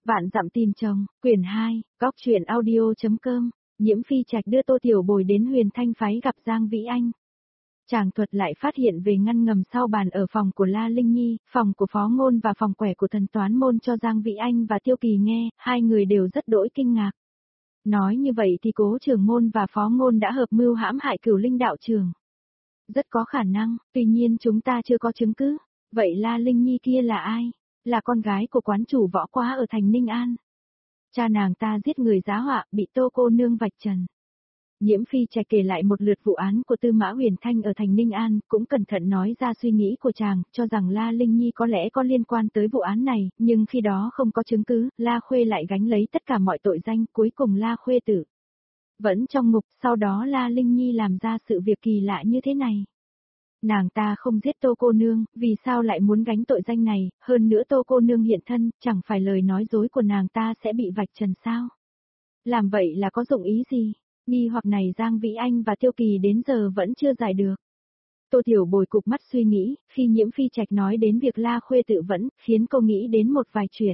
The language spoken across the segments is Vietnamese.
Vạn dặm tìm chồng, quyển 2, góc truyện audio.com, Nhiễm Phi Trạch đưa Tô Tiểu Bồi đến Huyền Thanh phái gặp Giang Vĩ Anh. Chàng thuật lại phát hiện về ngăn ngầm sau bàn ở phòng của La Linh Nhi, phòng của Phó Ngôn và phòng quẻ của thần toán môn cho Giang Vĩ Anh và Tiêu Kỳ nghe, hai người đều rất đỗi kinh ngạc. Nói như vậy thì Cố Trưởng Môn và Phó Ngôn đã hợp mưu hãm hại Cửu Linh đạo trưởng. Rất có khả năng, tuy nhiên chúng ta chưa có chứng cứ. Vậy La Linh Nhi kia là ai? Là con gái của quán chủ võ quá ở thành Ninh An. Cha nàng ta giết người giá họa, bị Tô cô nương vạch trần. Nhiễm Phi Trạch kể lại một lượt vụ án của Tư Mã Huyền Thanh ở thành Ninh An, cũng cẩn thận nói ra suy nghĩ của chàng, cho rằng La Linh Nhi có lẽ có liên quan tới vụ án này, nhưng khi đó không có chứng cứ, La Khuê lại gánh lấy tất cả mọi tội danh, cuối cùng La Khuê tử vẫn trong ngục, sau đó La Linh Nhi làm ra sự việc kỳ lạ như thế này. Nàng ta không giết Tô cô nương, vì sao lại muốn gánh tội danh này, hơn nữa Tô cô nương hiện thân, chẳng phải lời nói dối của nàng ta sẽ bị vạch trần sao? Làm vậy là có dụng ý gì? Nghi hoặc này Giang Vĩ Anh và Tiêu Kỳ đến giờ vẫn chưa giải được. Tô Tiểu Bồi cụp mắt suy nghĩ, khi Nhiễm Phi Trạch nói đến việc La Khuê tự vẫn, khiến cô nghĩ đến một vài chuyện.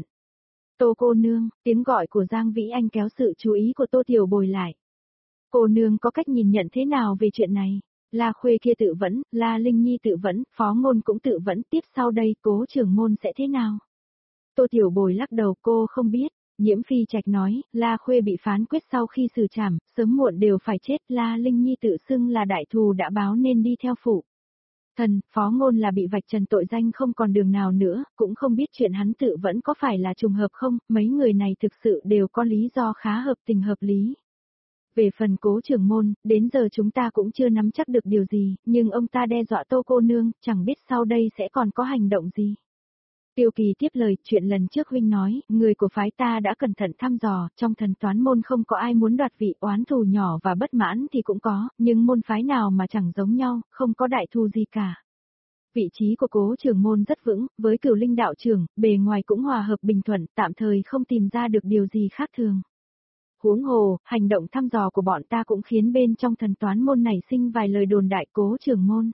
Tô cô nương, tiếng gọi của Giang Vĩ Anh kéo sự chú ý của Tô Tiểu Bồi lại. Cô nương có cách nhìn nhận thế nào về chuyện này? La Khuê kia tự vẫn, La Linh Nhi tự vẫn, Phó Ngôn cũng tự vẫn, tiếp sau đây Cố Trưởng Môn sẽ thế nào? Tô Tiểu Bồi lắc đầu, cô không biết. Nhiễm Phi Trạch nói, La Khuê bị phán quyết sau khi xử trảm, sớm muộn đều phải chết, La Linh Nhi tự xưng là đại thù đã báo nên đi theo phụ. Thần, Phó Ngôn là bị vạch trần tội danh không còn đường nào nữa, cũng không biết chuyện hắn tự vẫn có phải là trùng hợp không, mấy người này thực sự đều có lý do khá hợp tình hợp lý. Về phần Cố Trưởng Môn, đến giờ chúng ta cũng chưa nắm chắc được điều gì, nhưng ông ta đe dọa Tô cô nương, chẳng biết sau đây sẽ còn có hành động gì. Tiêu Kỳ tiếp lời, chuyện lần trước huynh nói, người của phái ta đã cẩn thận thăm dò, trong thần toán môn không có ai muốn đoạt vị, oán thù nhỏ và bất mãn thì cũng có, nhưng môn phái nào mà chẳng giống nhau, không có đại thù gì cả. Vị trí của Cố Trưởng Môn rất vững, với Cửu Linh đạo trưởng, bề ngoài cũng hòa hợp bình thuận, tạm thời không tìm ra được điều gì khác thường. Huống hồ, hành động thăm dò của bọn ta cũng khiến bên trong thần toán môn này sinh vài lời đồn đại Cố Trưởng Môn.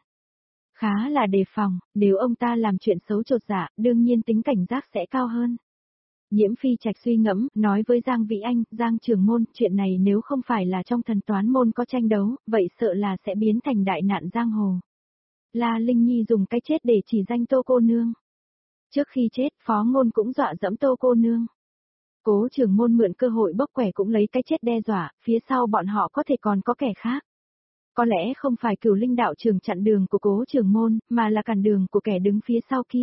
Khá là đề phòng, nếu ông ta làm chuyện xấu chột dạ, đương nhiên tính cảnh giác sẽ cao hơn. Nhiễm Phi Trạch suy ngẫm, nói với Giang Vĩ Anh, Giang Trưởng Môn, chuyện này nếu không phải là trong thần toán môn có tranh đấu, vậy sợ là sẽ biến thành đại nạn giang hồ. La Linh Nhi dùng cái chết để chỉ danh Tô cô nương. Trước khi chết, Phó Ngôn cũng dọa dẫm Tô cô nương. Cố Trưởng Môn mượn cơ hội bốc quẻ cũng lấy cái chết đe dọa, phía sau bọn họ có thể còn có kẻ khác. Có lẽ không phải Cửu Linh đạo trưởng chặn đường của Cố Trưởng Môn, mà là cản đường của kẻ đứng phía sau kia.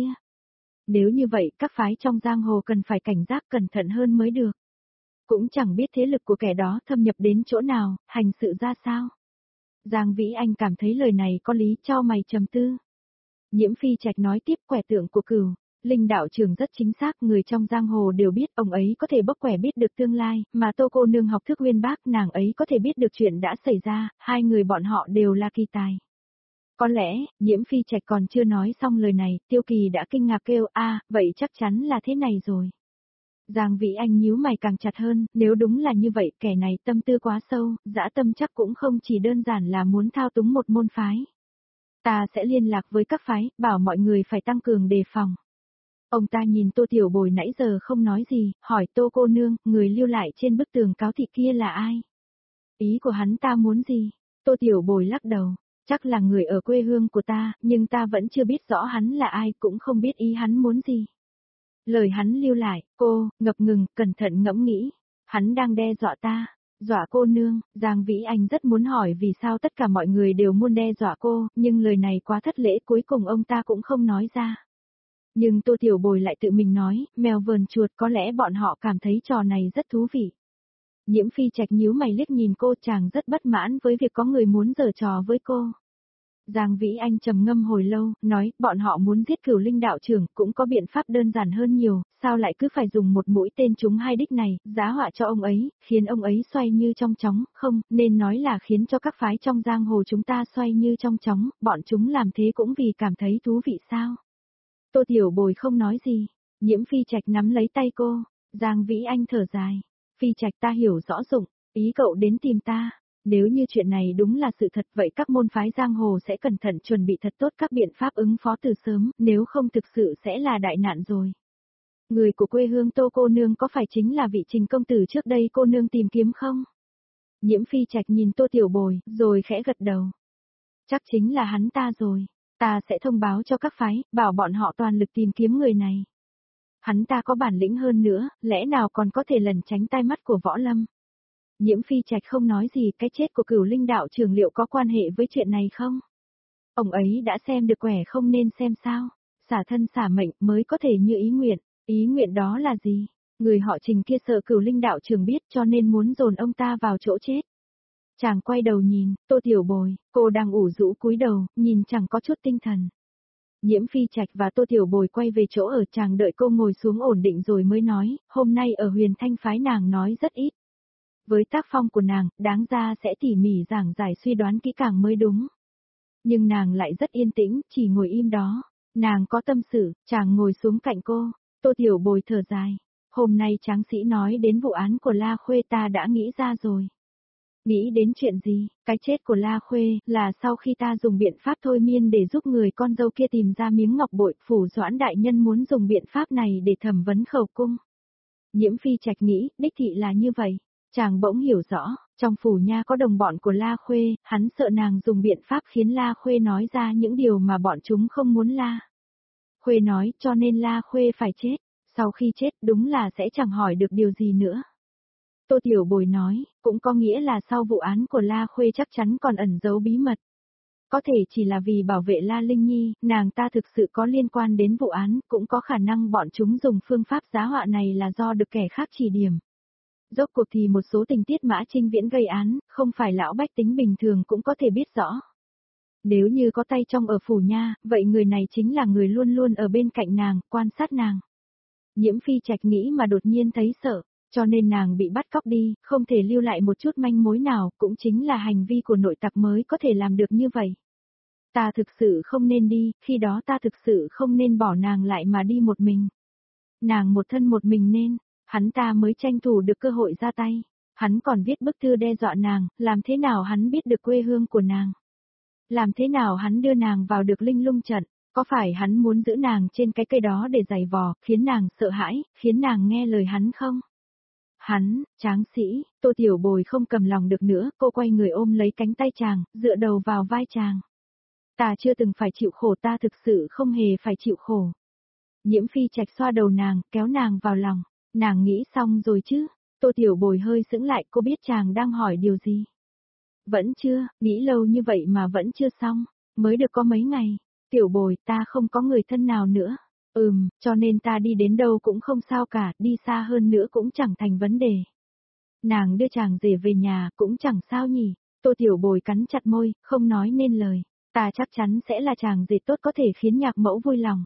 Nếu như vậy, các phái trong giang hồ cần phải cảnh giác cẩn thận hơn mới được. Cũng chẳng biết thế lực của kẻ đó thâm nhập đến chỗ nào, hành sự ra sao. Giang Vĩ Anh cảm thấy lời này có lý, chau mày trầm tư. Nhiễm Phi Trạch nói tiếp, quẻ tượng của Cửu Linh đạo trưởng rất chính xác, người trong giang hồ đều biết ông ấy có thể bốc quẻ biết được tương lai, mà Tô cô nương học thức uyên bác, nàng ấy có thể biết được chuyện đã xảy ra, hai người bọn họ đều là kỳ tài. Có lẽ, Nhiễm Phi Trạch còn chưa nói xong lời này, Tiêu Kỳ đã kinh ngạc kêu, vậy chắc chắn là thế này rồi. Giang Vĩ Anh nhíu mày càng chặt hơn, nếu đúng là như vậy, kẻ này tâm tư quá sâu, dã tâm chắc cũng không chỉ đơn giản là muốn thao túng một môn phái. Ta sẽ liên lạc với các phái, bảo mọi người phải tăng cường đề phòng. Ông ta nhìn Tô Tiểu Bồi nãy giờ không nói gì, hỏi Tô cô nương, người lưu lại trên bức tường cáo thị kia là ai? Ý của hắn ta muốn gì? Tô Tiểu Bồi lắc đầu, chắc là người ở quê hương của ta, nhưng ta vẫn chưa biết rõ hắn là ai, cũng không biết ý hắn muốn gì. Lời hắn lưu lại, cô, ngập ngừng, cẩn thận ngẫm nghĩ. Hắn đang đe dọa ta. Dọa cô nương, Giang Vĩ Anh rất muốn hỏi vì sao tất cả mọi người đều muốn đe dọa cô, nhưng lời này quá thất lễ, cuối cùng ông ta cũng không nói ra. Nhưng Tô Tiểu Bồi lại tự mình nói, mèo vờn chuột, có lẽ bọn họ cảm thấy trò này rất thú vị. Nhiễm Phi Trạch nhíu mày liếc nhìn cô, chàng rất bất mãn với việc có người muốn giở trò với cô. Giang Vĩ Anh trầm ngâm hồi lâu, nói, bọn họ muốn giết Cửu Linh đạo trưởng, cũng có biện pháp đơn giản hơn nhiều, sao lại cứ phải dùng một mũi tên trúng hai đích này, giá họa cho ông ấy, khiến ông ấy xoay như trong chóng, không, nên nói là khiến cho các phái trong giang hồ chúng ta xoay như trong chóng, bọn chúng làm thế cũng vì cảm thấy thú vị sao. Tô Tiểu Bồi không nói gì, Nhiễm Phi Trạch nắm lấy tay cô, Giang Vĩ Anh thở dài, Phi Trạch ta hiểu rõ dụng, ý cậu đến tìm ta. Nếu như chuyện này đúng là sự thật vậy các môn phái giang hồ sẽ cẩn thận chuẩn bị thật tốt các biện pháp ứng phó từ sớm, nếu không thực sự sẽ là đại nạn rồi. Người của quê hương Tô cô nương có phải chính là vị Trình công tử trước đây cô nương tìm kiếm không? Nhiễm Phi Trạch nhìn Tô Tiểu Bồi, rồi khẽ gật đầu. Chắc chính là hắn ta rồi. Ta sẽ thông báo cho các phái, bảo bọn họ toàn lực tìm kiếm người này. Hắn ta có bản lĩnh hơn nữa, lẽ nào còn có thể lẩn tránh tai mắt của Võ Lâm. Nhiễm Phi Trạch không nói gì, cái chết của Cửu Linh đạo trưởng liệu có quan hệ với chuyện này không? Ông ấy đã xem được quẻ không nên xem sao? Xả thân xả mệnh mới có thể như ý nguyện. Ý nguyện đó là gì? Người họ Trình kia sợ Cửu Linh đạo trưởng biết cho nên muốn dồn ông ta vào chỗ chết. Chàng quay đầu nhìn, Tô Tiểu Bồi, cô đang ủ rũ cúi đầu, nhìn chẳng có chút tinh thần. Nhiễm Phi Trạch và Tô Tiểu Bồi quay về chỗ ở, chàng đợi cô ngồi xuống ổn định rồi mới nói, hôm nay ở Huyền Thanh phái nàng nói rất ít. Với tác phong của nàng, đáng ra sẽ tỉ mỉ giảng giải suy đoán kỹ càng mới đúng. Nhưng nàng lại rất yên tĩnh, chỉ ngồi im đó. Nàng có tâm sự, chàng ngồi xuống cạnh cô. Tô Tiểu Bồi thở dài. Hôm nay tráng sĩ nói đến vụ án của La Khuê, ta đã nghĩ ra rồi. Nghĩ đến chuyện gì? Cái chết của La Khuê là sau khi ta dùng biện pháp thôi miên để giúp người con dâu kia tìm ra miếng ngọc bội, Phủ Doãn đại nhân muốn dùng biện pháp này để thẩm vấn khẩu cung. Nhiễm Phi Trạch nghĩ, đích thị là như vậy. Chàng bỗng hiểu rõ, trong phủ nha có đồng bọn của La Khuê, hắn sợ nàng dùng biện pháp khiến La Khuê nói ra những điều mà bọn chúng không muốn La Khuê nói, cho nên La Khuê phải chết. Sau khi chết đúng là sẽ chẳng hỏi được điều gì nữa. Tô Tiểu Bồi nói, cũng có nghĩa là sau vụ án của La Khuê chắc chắn còn ẩn giấu bí mật. Có thể chỉ là vì bảo vệ La Linh Nhi, nàng ta thực sự có liên quan đến vụ án, cũng có khả năng bọn chúng dùng phương pháp giá họa này là do được kẻ khác chỉ điểm. Rốt cuộc thì một số tình tiết Mã Trinh Viễn gây án, không phải lão bách tính bình thường cũng có thể biết rõ. Nếu như có tay trong ở phủ nha, vậy người này chính là người luôn luôn ở bên cạnh nàng, quan sát nàng. Nhiễm Phi Trạch nghĩ mà đột nhiên thấy sợ, cho nên nàng bị bắt cóc đi, không thể lưu lại một chút manh mối nào, cũng chính là hành vi của nội tặc mới có thể làm được như vậy. Ta thực sự không nên đi, khi đó ta thực sự không nên bỏ nàng lại mà đi một mình. Nàng một thân một mình nên, hắn ta mới tranh thủ được cơ hội ra tay. Hắn còn viết bức thư đe dọa nàng, làm thế nào hắn biết được quê hương của nàng? Làm thế nào hắn đưa nàng vào được Linh Lung trận? Có phải hắn muốn giữ nàng trên cái cây đó để giày vò, khiến nàng sợ hãi, khiến nàng nghe lời hắn không? Hắn, tráng sĩ, Tô Tiểu Bồi không cầm lòng được nữa, cô quay người ôm lấy cánh tay chàng, dựa đầu vào vai chàng. Ta chưa từng phải chịu khổ, ta thực sự không hề phải chịu khổ. Nhiễm Phi Trạch xoa đầu nàng, kéo nàng vào lòng. Nàng nghĩ xong rồi chứ? Tô Tiểu Bồi hơi sững lại, cô biết chàng đang hỏi điều gì. Vẫn chưa, nghĩ lâu như vậy mà vẫn chưa xong, mới được có mấy ngày. Tiểu Bồi, ta không có người thân nào nữa. Cho nên ta đi đến đâu cũng không sao cả, đi xa hơn nữa cũng chẳng thành vấn đề. Nàng đưa chàng rể về nhà cũng chẳng sao nhỉ. Tô Tiểu Bồi cắn chặt môi, không nói nên lời. Ta chắc chắn sẽ là chàng rể tốt có thể khiến nhạc mẫu vui lòng.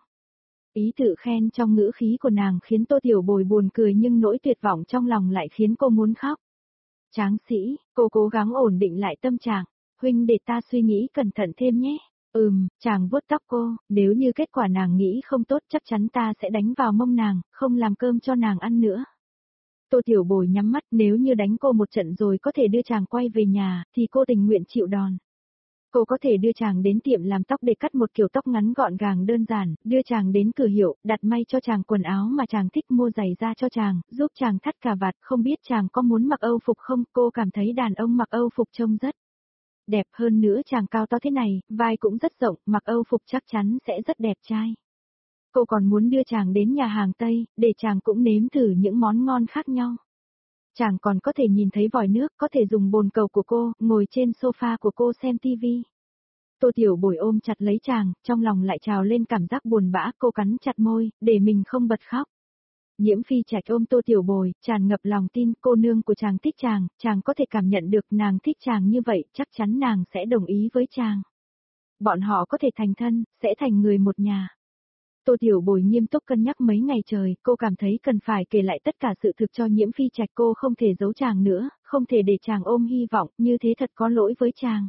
Ý tự khen trong ngữ khí của nàng khiến Tô Tiểu Bồi buồn cười, nhưng nỗi tuyệt vọng trong lòng lại khiến cô muốn khóc. Tráng sĩ, cô cố gắng ổn định lại tâm trạng. Huynh để ta suy nghĩ cẩn thận thêm nhé. Chàng vuốt tóc cô, nếu như kết quả nàng nghĩ không tốt chắc chắn ta sẽ đánh vào mông nàng, không làm cơm cho nàng ăn nữa. Tô Tiểu Bồi nhắm mắt, nếu như đánh cô một trận rồi có thể đưa chàng quay về nhà, thì cô tình nguyện chịu đòn. Cô có thể đưa chàng đến tiệm làm tóc để cắt một kiểu tóc ngắn gọn gàng đơn giản, đưa chàng đến cửa hiệu, đặt may cho chàng quần áo mà chàng thích, mua giày da cho chàng, giúp chàng thắt cà vạt, không biết chàng có muốn mặc Âu phục không, cô cảm thấy đàn ông mặc Âu phục trông rất đẹp, hơn nữa chàng cao to thế này, vai cũng rất rộng, mặc Âu phục chắc chắn sẽ rất đẹp trai. Cô còn muốn đưa chàng đến nhà hàng Tây, để chàng cũng nếm thử những món ngon khác nhau. Chàng còn có thể nhìn thấy vòi nước, có thể dùng bồn cầu của cô, ngồi trên sofa của cô xem tivi. Tô Tiểu Bồi ôm chặt lấy chàng, trong lòng lại trào lên cảm giác buồn bã, cô cắn chặt môi, để mình không bật khóc. Nhiễm Phi Trạch ôm Tô Tiểu Bồi, tràn ngập lòng tin, cô nương của chàng thích chàng có thể cảm nhận được nàng thích chàng như vậy, chắc chắn nàng sẽ đồng ý với chàng. Bọn họ có thể thành thân, sẽ thành người một nhà. Tô Tiểu Bồi nghiêm túc cân nhắc mấy ngày trời, cô cảm thấy cần phải kể lại tất cả sự thực cho Nhiễm Phi Trạch, cô không thể giấu chàng nữa, không thể để chàng ôm hy vọng, như thế thật có lỗi với chàng.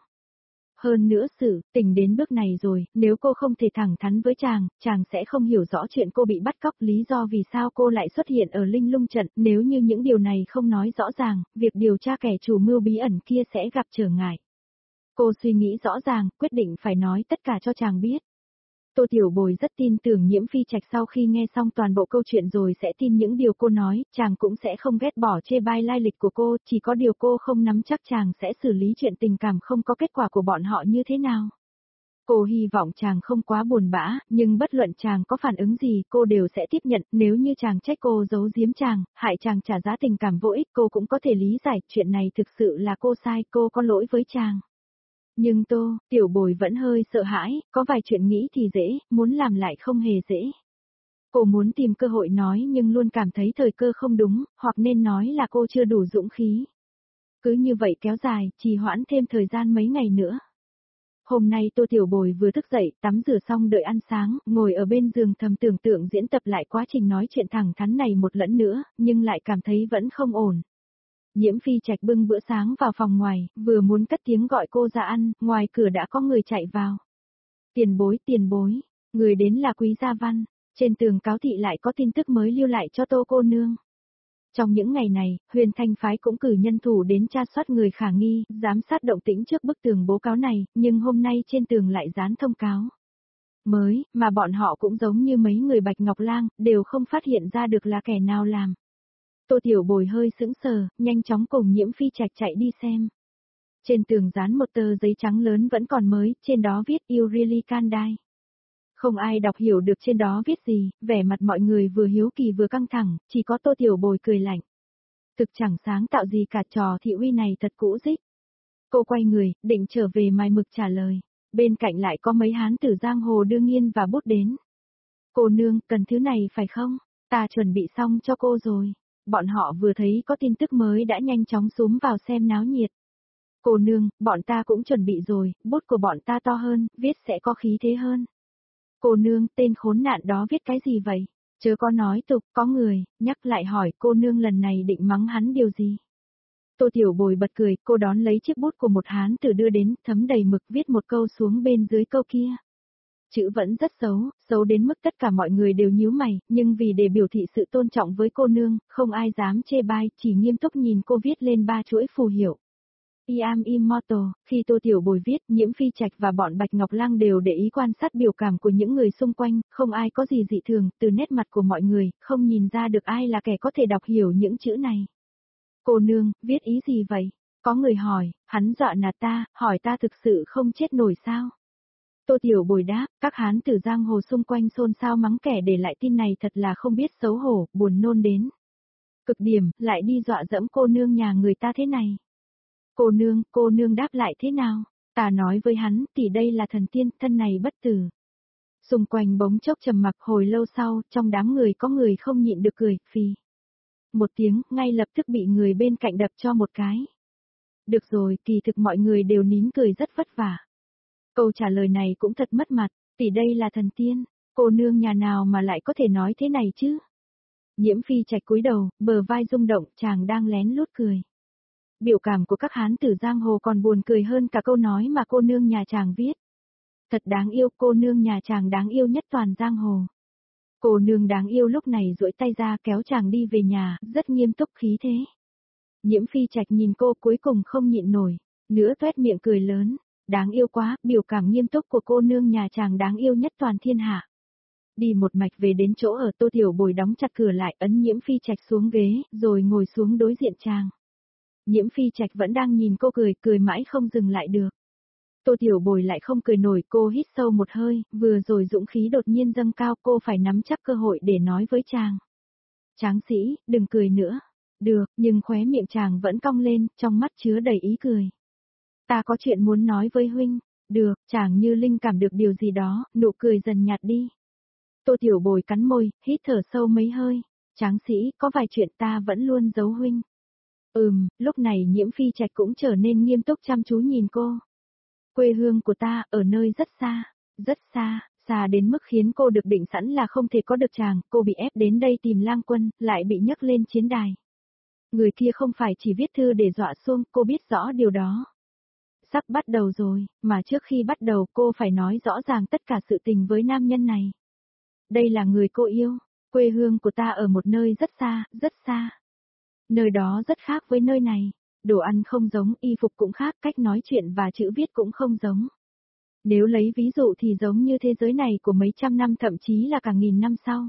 Hơn nữa sự tình đến bước này rồi, nếu cô không thể thẳng thắn với chàng sẽ không hiểu rõ chuyện cô bị bắt cóc, lý do vì sao cô lại xuất hiện ở Linh Lung trận, nếu như những điều này không nói rõ ràng, việc điều tra kẻ chủ mưu bí ẩn kia sẽ gặp trở ngại. Cô suy nghĩ rõ ràng, quyết định phải nói tất cả cho chàng biết. Tô Tiểu Bồi rất tin tưởng Nhiễm Phi Trạch sau khi nghe xong toàn bộ câu chuyện rồi sẽ tin những điều cô nói, chàng cũng sẽ không ghét bỏ chê bai lai lịch của cô, chỉ có điều cô không nắm chắc chàng sẽ xử lý chuyện tình cảm không có kết quả của bọn họ như thế nào. Cô hy vọng chàng không quá buồn bã, nhưng bất luận chàng có phản ứng gì cô đều sẽ tiếp nhận, nếu như chàng trách cô giấu giếm chàng, hại chàng trả giá tình cảm vô ích cô cũng có thể lý giải, chuyện này thực sự là cô sai, cô có lỗi với chàng. Nhưng Tiểu Bồi vẫn hơi sợ hãi, có vài chuyện nghĩ thì dễ, muốn làm lại không hề dễ. Cô muốn tìm cơ hội nói nhưng luôn cảm thấy thời cơ không đúng, hoặc nên nói là cô chưa đủ dũng khí. Cứ như vậy kéo dài, trì hoãn thêm thời gian mấy ngày nữa. Hôm nay Tô Tiểu Bồi vừa thức dậy, tắm rửa xong đợi ăn sáng, ngồi ở bên giường thầm tưởng tượng diễn tập lại quá trình nói chuyện thẳng thắn này một lẫn nữa, nhưng lại cảm thấy vẫn không ổn. Nhiễm Phi Trạch bưng bữa sáng vào phòng ngoài, vừa muốn cất tiếng gọi cô ra ăn, ngoài cửa đã có người chạy vào. Tiền bối, người đến là Quý Gia Văn, trên tường cáo thị lại có tin tức mới lưu lại cho Tô cô nương. Trong những ngày này, Huyền Thanh phái cũng cử nhân thủ đến tra soát người khả nghi, giám sát động tĩnh trước bức tường bố cáo này, nhưng hôm nay trên tường lại dán thông cáo mới, mà bọn họ cũng giống như mấy người Bạch Ngọc Lang, đều không phát hiện ra được là kẻ nào làm. Tô Tiểu Bồi hơi sững sờ, nhanh chóng cùng Nhiễm Phi Trạch chạy đi xem. Trên tường dán một tờ giấy trắng lớn vẫn còn mới, trên đó viết You really can die. Không ai đọc hiểu được trên đó viết gì, vẻ mặt mọi người vừa hiếu kỳ vừa căng thẳng, chỉ có Tô Tiểu Bồi cười lạnh. Thực chẳng sáng tạo gì cả, trò thị uy này thật cũ rích. Cô quay người, định trở về mài mực trả lời. Bên cạnh lại có mấy hán tử giang hồ đưa nghiên và bút đến. Cô nương, cần thứ này phải không? Ta chuẩn bị xong cho cô rồi. Bọn họ vừa thấy có tin tức mới đã nhanh chóng xúm vào xem náo nhiệt. Cô nương, bọn ta cũng chuẩn bị rồi, bút của bọn ta to hơn, viết sẽ có khí thế hơn. Cô nương, tên khốn nạn đó viết cái gì vậy? Chớ có nói tục, có người, nhắc lại hỏi cô nương lần này định mắng hắn điều gì? Tô Tiểu Bồi bật cười, cô đón lấy chiếc bút của một hán tử đưa đến, thấm đầy mực viết một câu xuống bên dưới câu kia. Chữ vẫn rất xấu, xấu đến mức tất cả mọi người đều nhíu mày, nhưng vì để biểu thị sự tôn trọng với cô nương, không ai dám chê bai, chỉ nghiêm túc nhìn cô viết lên 3 chuỗi phù hiệu. I am immortal, khi Tô Tiểu Bồi viết, Nhiễm Phi Trạch và bọn Bạch Ngọc Lang đều để ý quan sát biểu cảm của những người xung quanh, không ai có gì dị thường, từ nét mặt của mọi người, không nhìn ra được ai là kẻ có thể đọc hiểu những chữ này. Cô nương, viết ý gì vậy? Có người hỏi, hắn dọa nạt ta, hỏi ta thực sự không chết nổi sao? Tô Tiểu Bồi đáp, các hán tử giang hồ xung quanh xôn xao mắng kẻ để lại tin này thật là không biết xấu hổ, buồn nôn đến. Cực điểm, lại đi dọa dẫm cô nương nhà người ta thế này. Cô nương đáp lại thế nào? Ta nói với hắn, tỷ đây là thần tiên, thân này bất tử. Xung quanh bỗng chốc trầm mặc, hồi lâu sau, trong đám người có người không nhịn được cười, phì. Một tiếng, ngay lập tức bị người bên cạnh đập cho một cái. Được rồi, kỳ thực mọi người đều nín cười rất vất vả. Câu trả lời này cũng thật mất mặt, tỷ đây là thần tiên, cô nương nhà nào mà lại có thể nói thế này chứ? Nhiễm Phi Trạch cúi đầu, bờ vai rung động, chàng đang lén lút cười. Biểu cảm của các hán tử giang hồ còn buồn cười hơn cả câu nói mà cô nương nhà chàng viết. Thật đáng yêu, cô nương nhà chàng đáng yêu nhất toàn giang hồ. Cô nương đáng yêu lúc này duỗi tay ra kéo chàng đi về nhà, rất nghiêm túc khí thế. Nhiễm Phi Trạch nhìn cô cuối cùng không nhịn nổi, nữa toét miệng cười lớn. Đáng yêu quá, biểu cảm nghiêm túc của cô nương nhà chàng đáng yêu nhất toàn thiên hạ. Đi một mạch về đến chỗ ở, Tô Tiểu Bồi đóng chặt cửa lại, ấn Nhiễm Phi Trạch xuống ghế, rồi ngồi xuống đối diện chàng. Nhiễm Phi Trạch vẫn đang nhìn cô cười mãi không dừng lại được. Tô Tiểu Bồi lại không cười nổi, cô hít sâu một hơi, vừa rồi dũng khí đột nhiên dâng cao, cô phải nắm chắc cơ hội để nói với chàng. Tráng sĩ, đừng cười nữa. Được, nhưng khóe miệng chàng vẫn cong lên, trong mắt chứa đầy ý cười. Ta có chuyện muốn nói với huynh. Được, chàng như linh cảm được điều gì đó, nụ cười dần nhạt đi. Tô Tiểu Bồi cắn môi, hít thở sâu mấy hơi. Tráng sĩ, có vài chuyện ta vẫn luôn giấu huynh. Lúc này Nhiễm Phi Trạch cũng trở nên nghiêm túc chăm chú nhìn cô. Quê hương của ta, ở nơi rất xa, xa đến mức khiến cô được định sẵn là không thể có được chàng, cô bị ép đến đây tìm Lang Quân, lại bị nhấc lên chiến đài. Người kia không phải chỉ viết thư để dọa xuông, cô biết rõ điều đó. Sắp bắt đầu rồi, mà trước khi bắt đầu cô phải nói rõ ràng tất cả sự tình với nam nhân này. Đây là người cô yêu, quê hương của ta ở một nơi rất xa. Nơi đó rất khác với nơi này, đồ ăn không giống, y phục cũng khác, cách nói chuyện và chữ viết cũng không giống. Nếu lấy ví dụ thì giống như thế giới này của mấy trăm năm thậm chí là cả nghìn năm sau.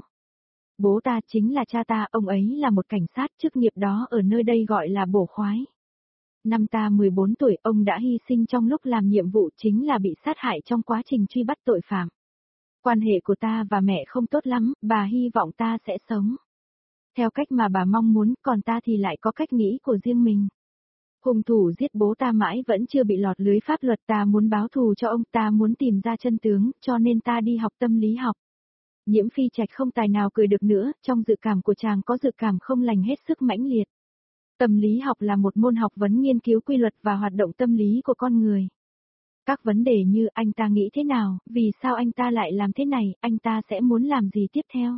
Bố ta chính là cha ta, ông ấy là một cảnh sát, chức nghiệp đó ở nơi đây gọi là bổ khoái. Năm ta 14 tuổi, ông đã hy sinh trong lúc làm nhiệm vụ, chính là bị sát hại trong quá trình truy bắt tội phạm. Quan hệ của ta và mẹ không tốt lắm, bà hy vọng ta sẽ sống theo cách mà bà mong muốn, còn ta thì lại có cách nghĩ của riêng mình. Hung thủ giết bố ta mãi vẫn chưa bị lọt lưới pháp luật, ta muốn báo thù cho ông, ta muốn tìm ra chân tướng, cho nên ta đi học tâm lý học. Nhiễm Phi Trạch không tài nào cười được nữa, trong dự cảm của chàng có dự cảm không lành hết sức mãnh liệt. Tâm lý học là một môn học vấn nghiên cứu quy luật và hoạt động tâm lý của con người. Các vấn đề như anh ta nghĩ thế nào, vì sao anh ta lại làm thế này, anh ta sẽ muốn làm gì tiếp theo.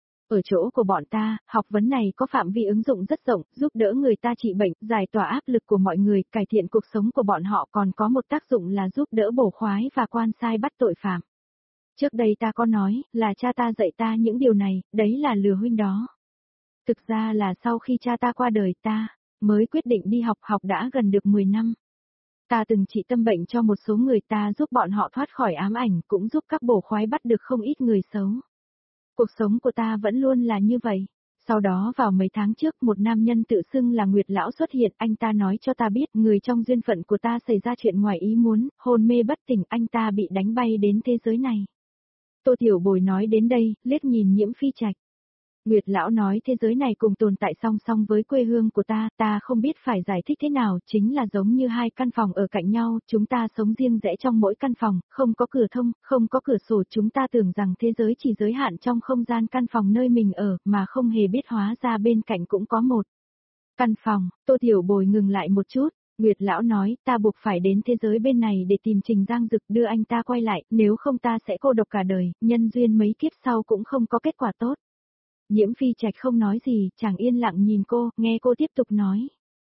Ở chỗ của bọn ta, học vấn này có phạm vi ứng dụng rất rộng, giúp đỡ người ta trị bệnh, giải tỏa áp lực của mọi người, cải thiện cuộc sống của bọn họ, còn có một tác dụng là giúp đỡ bổ khoái và quan sai bắt tội phạm. Trước đây ta có nói, là cha ta dạy ta những điều này, đấy là lừa huynh đó. Thực ra là sau khi cha ta qua đời ta, mới quyết định đi học, học đã gần được 10 năm. Ta từng trị tâm bệnh cho một số người, ta giúp bọn họ thoát khỏi ám ảnh, cũng giúp các bổ khoái bắt được không ít người xấu. Cuộc sống của ta vẫn luôn là như vậy. Sau đó vào mấy tháng trước, một nam nhân tự xưng là Nguyệt Lão xuất hiện, anh ta nói cho ta biết người trong duyên phận của ta xảy ra chuyện ngoài ý muốn, hôn mê bất tỉnh, anh ta bị đánh bay đến thế giới này. Tô Tiểu Bồi nói đến đây, liếc nhìn Nhiễm Phi Trạch. Nguyệt Lão nói thế giới này cùng tồn tại song song với quê hương của ta không biết phải giải thích thế nào, chính là giống như hai căn phòng ở cạnh nhau, chúng ta sống riêng rẽ trong mỗi căn phòng, không có cửa thông, không có cửa sổ, chúng ta tưởng rằng thế giới chỉ giới hạn trong không gian căn phòng nơi mình ở, mà không hề biết hóa ra bên cạnh cũng có một căn phòng. Tô Tiểu Bồi ngừng lại một chút. Nguyệt Lão nói, ta buộc phải đến thế giới bên này để tìm Trình Giang Dực đưa anh ta quay lại, nếu không ta sẽ cô độc cả đời, nhân duyên mấy kiếp sau cũng không có kết quả tốt. Nhiễm Phi Trạch không nói gì, chàng yên lặng nhìn cô, nghe cô tiếp tục nói.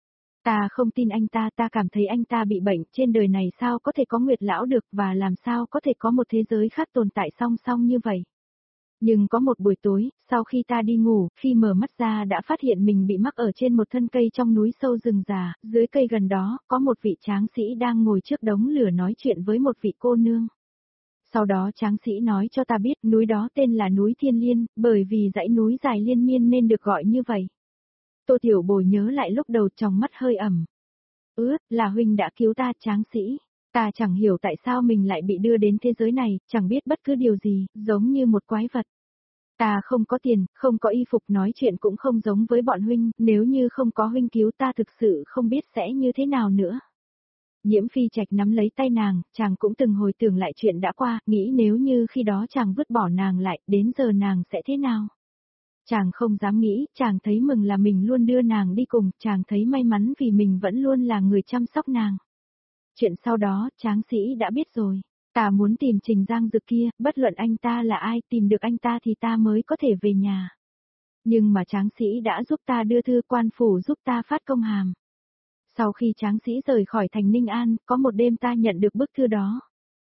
Ta không tin anh ta cảm thấy anh ta bị bệnh, trên đời này sao có thể có Nguyệt Lão được, và làm sao có thể có một thế giới khác tồn tại song song như vậy. Nhưng có một buổi tối, sau khi ta đi ngủ, khi mở mắt ra đã phát hiện mình bị mắc ở trên một thân cây trong núi sâu rừng già, dưới cây gần đó, có một vị tráng sĩ đang ngồi trước đống lửa nói chuyện với một vị cô nương. Sau đó tráng sĩ nói cho ta biết núi đó tên là núi Thiên Liên, bởi vì dãy núi dài liên miên nên được gọi như vậy. Tô Tiểu Bồi nhớ lại lúc đầu, trong mắt hơi ẩm. Là huynh đã cứu ta, tráng sĩ. Ta chẳng hiểu tại sao mình lại bị đưa đến thế giới này, chẳng biết bất cứ điều gì, giống như một quái vật. Ta không có tiền, không có y phục, nói chuyện cũng không giống với bọn huynh, nếu như không có huynh cứu ta thực sự không biết sẽ như thế nào nữa. Nhiễm Phi Trạch nắm lấy tay nàng, chàng cũng từng hồi tưởng lại chuyện đã qua, nghĩ nếu như khi đó chàng vứt bỏ nàng lại, đến giờ nàng sẽ thế nào. Chàng không dám nghĩ, chàng thấy mừng là mình luôn đưa nàng đi cùng, chàng thấy may mắn vì mình vẫn luôn là người chăm sóc nàng. Chuyện sau đó, tráng sĩ đã biết rồi. Ta muốn tìm Trình Giang Dực kia, bất luận anh ta là ai, tìm được anh ta thì ta mới có thể về nhà. Nhưng mà tráng sĩ đã giúp ta đưa thư, quan phủ giúp ta phát công hàm. Sau khi tráng sĩ rời khỏi thành Ninh An, có một đêm ta nhận được bức thư đó.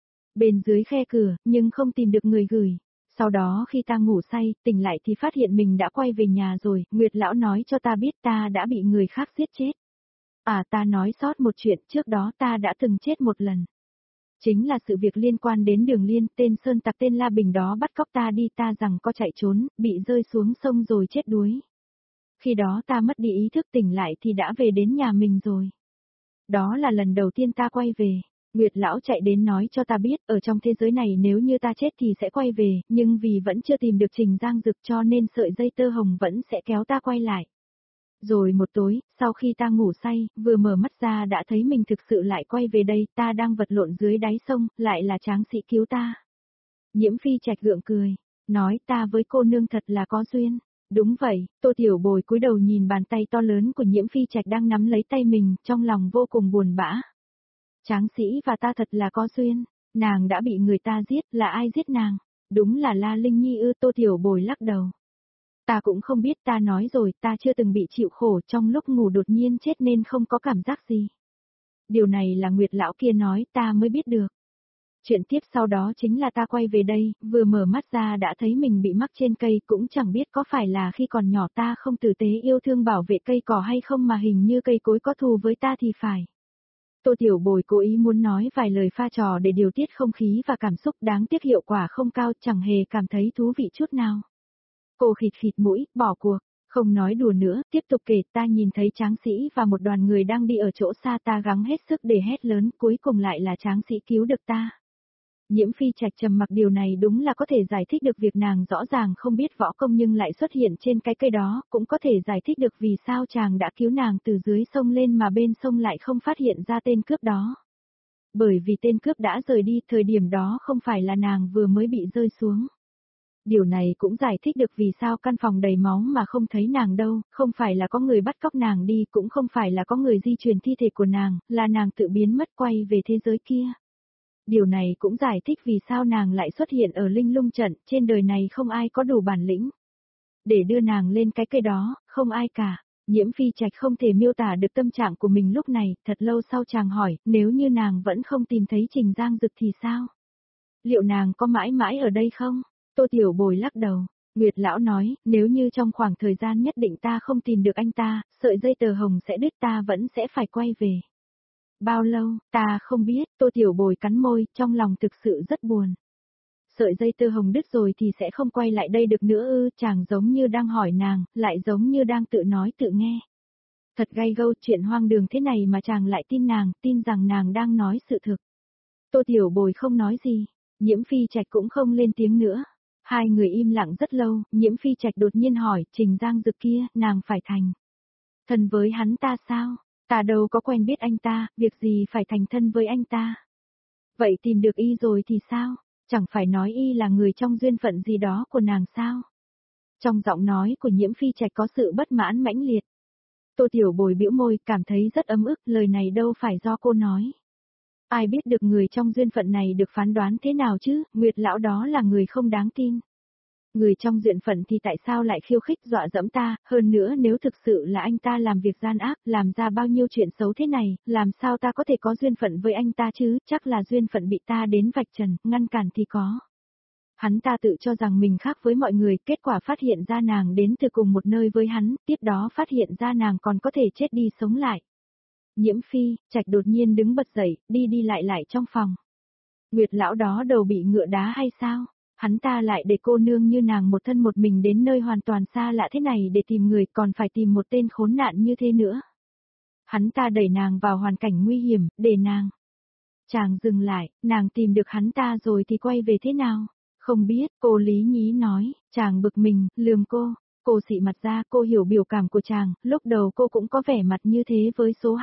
Bên dưới khe cửa, nhưng không tìm được người gửi. Sau đó khi ta ngủ say, tỉnh lại thì phát hiện mình đã quay về nhà rồi, Nguyệt Lão nói cho ta biết ta đã bị người khác giết chết. Ta nói sót một chuyện, trước đó ta đã từng chết một lần. Chính là sự việc liên quan đến Đường Liên, tên sơn tặc tên La Bình đó bắt cóc ta đi, ta rằng có chạy trốn, bị rơi xuống sông rồi chết đuối. Khi đó ta mất đi ý thức, tỉnh lại thì đã về đến nhà mình rồi. Đó là lần đầu tiên ta quay về. Nguyệt Lão chạy đến nói cho ta biết, ở trong thế giới này nếu như ta chết thì sẽ quay về, nhưng vì vẫn chưa tìm được Trình Giang Dực cho nên sợi dây tơ hồng vẫn sẽ kéo ta quay lại. Rồi một tối, sau khi ta ngủ say, vừa mở mắt ra đã thấy mình thực sự lại quay về đây, ta đang vật lộn dưới đáy sông, lại là tráng sĩ cứu ta. Nhiễm Phi Trạch gượng cười, nói ta với cô nương thật là có duyên. Đúng vậy, Tô Tiểu Bồi cúi đầu nhìn bàn tay to lớn của Nhiễm Phi Trạch đang nắm lấy tay mình, trong lòng vô cùng buồn bã. Tráng sĩ và ta thật là có duyên, nàng đã bị người ta giết, là ai giết nàng? Đúng là La Linh Nhi ư? Tô Tiểu Bồi lắc đầu. Ta cũng không biết, ta nói rồi, ta chưa từng bị chịu khổ, trong lúc ngủ đột nhiên chết nên không có cảm giác gì. Điều này là Nguyệt Lão kia nói, ta mới biết được. Chuyện tiếp sau đó chính là ta quay về đây, vừa mở mắt ra đã thấy mình bị mắc trên cây, cũng chẳng biết có phải là khi còn nhỏ ta không tử tế yêu thương bảo vệ cây cỏ hay không mà hình như cây cối có thù với ta thì phải. Tô Tiểu Bồi cố ý muốn nói vài lời pha trò để điều tiết không khí và cảm xúc, đáng tiếc hiệu quả không cao, chẳng hề cảm thấy thú vị chút nào. Cô khịt khịt mũi, bỏ cuộc, không nói đùa nữa, tiếp tục kể, ta nhìn thấy Tráng Sĩ và một đoàn người đang đi ở chỗ xa, ta gắng hết sức để hét lớn, cuối cùng lại là Tráng Sĩ cứu được ta. Nhiễm Phi Trạch trầm mặc, điều này đúng là có thể giải thích được việc nàng rõ ràng không biết võ công nhưng lại xuất hiện trên cái cây đó, cũng có thể giải thích được vì sao chàng đã cứu nàng từ dưới sông lên mà bên sông lại không phát hiện ra tên cướp đó. Bởi vì tên cướp đã rời đi, thời điểm đó không phải là nàng vừa mới bị rơi xuống. Điều này cũng giải thích được vì sao căn phòng đầy máu mà không thấy nàng đâu, không phải là có người bắt cóc nàng đi, cũng không phải là có người di chuyển thi thể của nàng, là nàng tự biến mất quay về thế giới kia. Điều này cũng giải thích vì sao nàng lại xuất hiện ở Linh Lung trận, trên đời này không ai có đủ bản lĩnh để đưa nàng lên cái cây đó, không ai cả. Nhiễm Phi Trạch không thể miêu tả được tâm trạng của mình lúc này, thật lâu sau chàng hỏi, nếu như nàng vẫn không tìm thấy Trình Giang Dực thì sao? Liệu nàng có mãi mãi ở đây không? Tô Tiểu Bồi lắc đầu. Nguyệt Lão nói, nếu như trong khoảng thời gian nhất định ta không tìm được anh ta, sợi dây tờ hồng sẽ đứt, ta vẫn sẽ phải quay về. Bao lâu, ta không biết, Tô Tiểu Bồi cắn môi, trong lòng thực sự rất buồn. Sợi dây tơ hồng đứt rồi thì sẽ không quay lại đây được nữa ư, chàng giống như đang hỏi nàng, lại giống như đang tự nói tự nghe. Thật gay gâu, chuyện hoang đường thế này mà chàng lại tin nàng, tin rằng nàng đang nói sự thực. Tô Tiểu Bồi không nói gì, Nhiễm Phi Trạch cũng không lên tiếng nữa. Hai người im lặng rất lâu, Nhiễm Phi Trạch đột nhiên hỏi, Trình Giang Dực kia, nàng phải thành thân với hắn ta sao? Ta đâu có quen biết anh ta, việc gì phải thành thân với anh ta? Vậy tìm được y rồi thì sao? Chẳng phải nói y là người trong duyên phận gì đó của nàng sao? Trong giọng nói của Nhiễm Phi Trạch có sự bất mãn mãnh liệt. Tô Tiểu Bồi bĩu môi, cảm thấy rất ấm ức, lời này đâu phải do cô nói. Ai biết được người trong duyên phận này được phán đoán thế nào chứ, Nguyệt Lão đó là người không đáng tin. Người trong duyên phận thì tại sao lại khiêu khích dọa dẫm ta, hơn nữa nếu thực sự là anh ta làm việc gian ác, làm ra bao nhiêu chuyện xấu thế này, làm sao ta có thể có duyên phận với anh ta chứ, chắc là duyên phận bị ta đến vạch trần, ngăn cản thì có. Hắn ta tự cho rằng mình khác với mọi người, kết quả phát hiện ra nàng đến từ cùng một nơi với hắn, tiếp đó phát hiện ra nàng còn có thể chết đi sống lại. Nhiễm Phi Trạch đột nhiên đứng bật dậy, đi đi lại lại trong phòng. Nguyệt Lão đó đầu bị ngựa đá hay sao? Hắn ta lại để cô nương như nàng một thân một mình đến nơi hoàn toàn xa lạ thế này để tìm người, còn phải tìm một tên khốn nạn như thế nữa. Hắn ta đẩy nàng vào hoàn cảnh nguy hiểm, để nàng. Chàng dừng lại, nàng tìm được hắn ta rồi thì quay về thế nào? Không biết, cô Lý Nhí nói, chàng bực mình, lườm cô. Cô xị mặt ra, cô hiểu biểu cảm của chàng, lúc đầu cô cũng có vẻ mặt như thế với số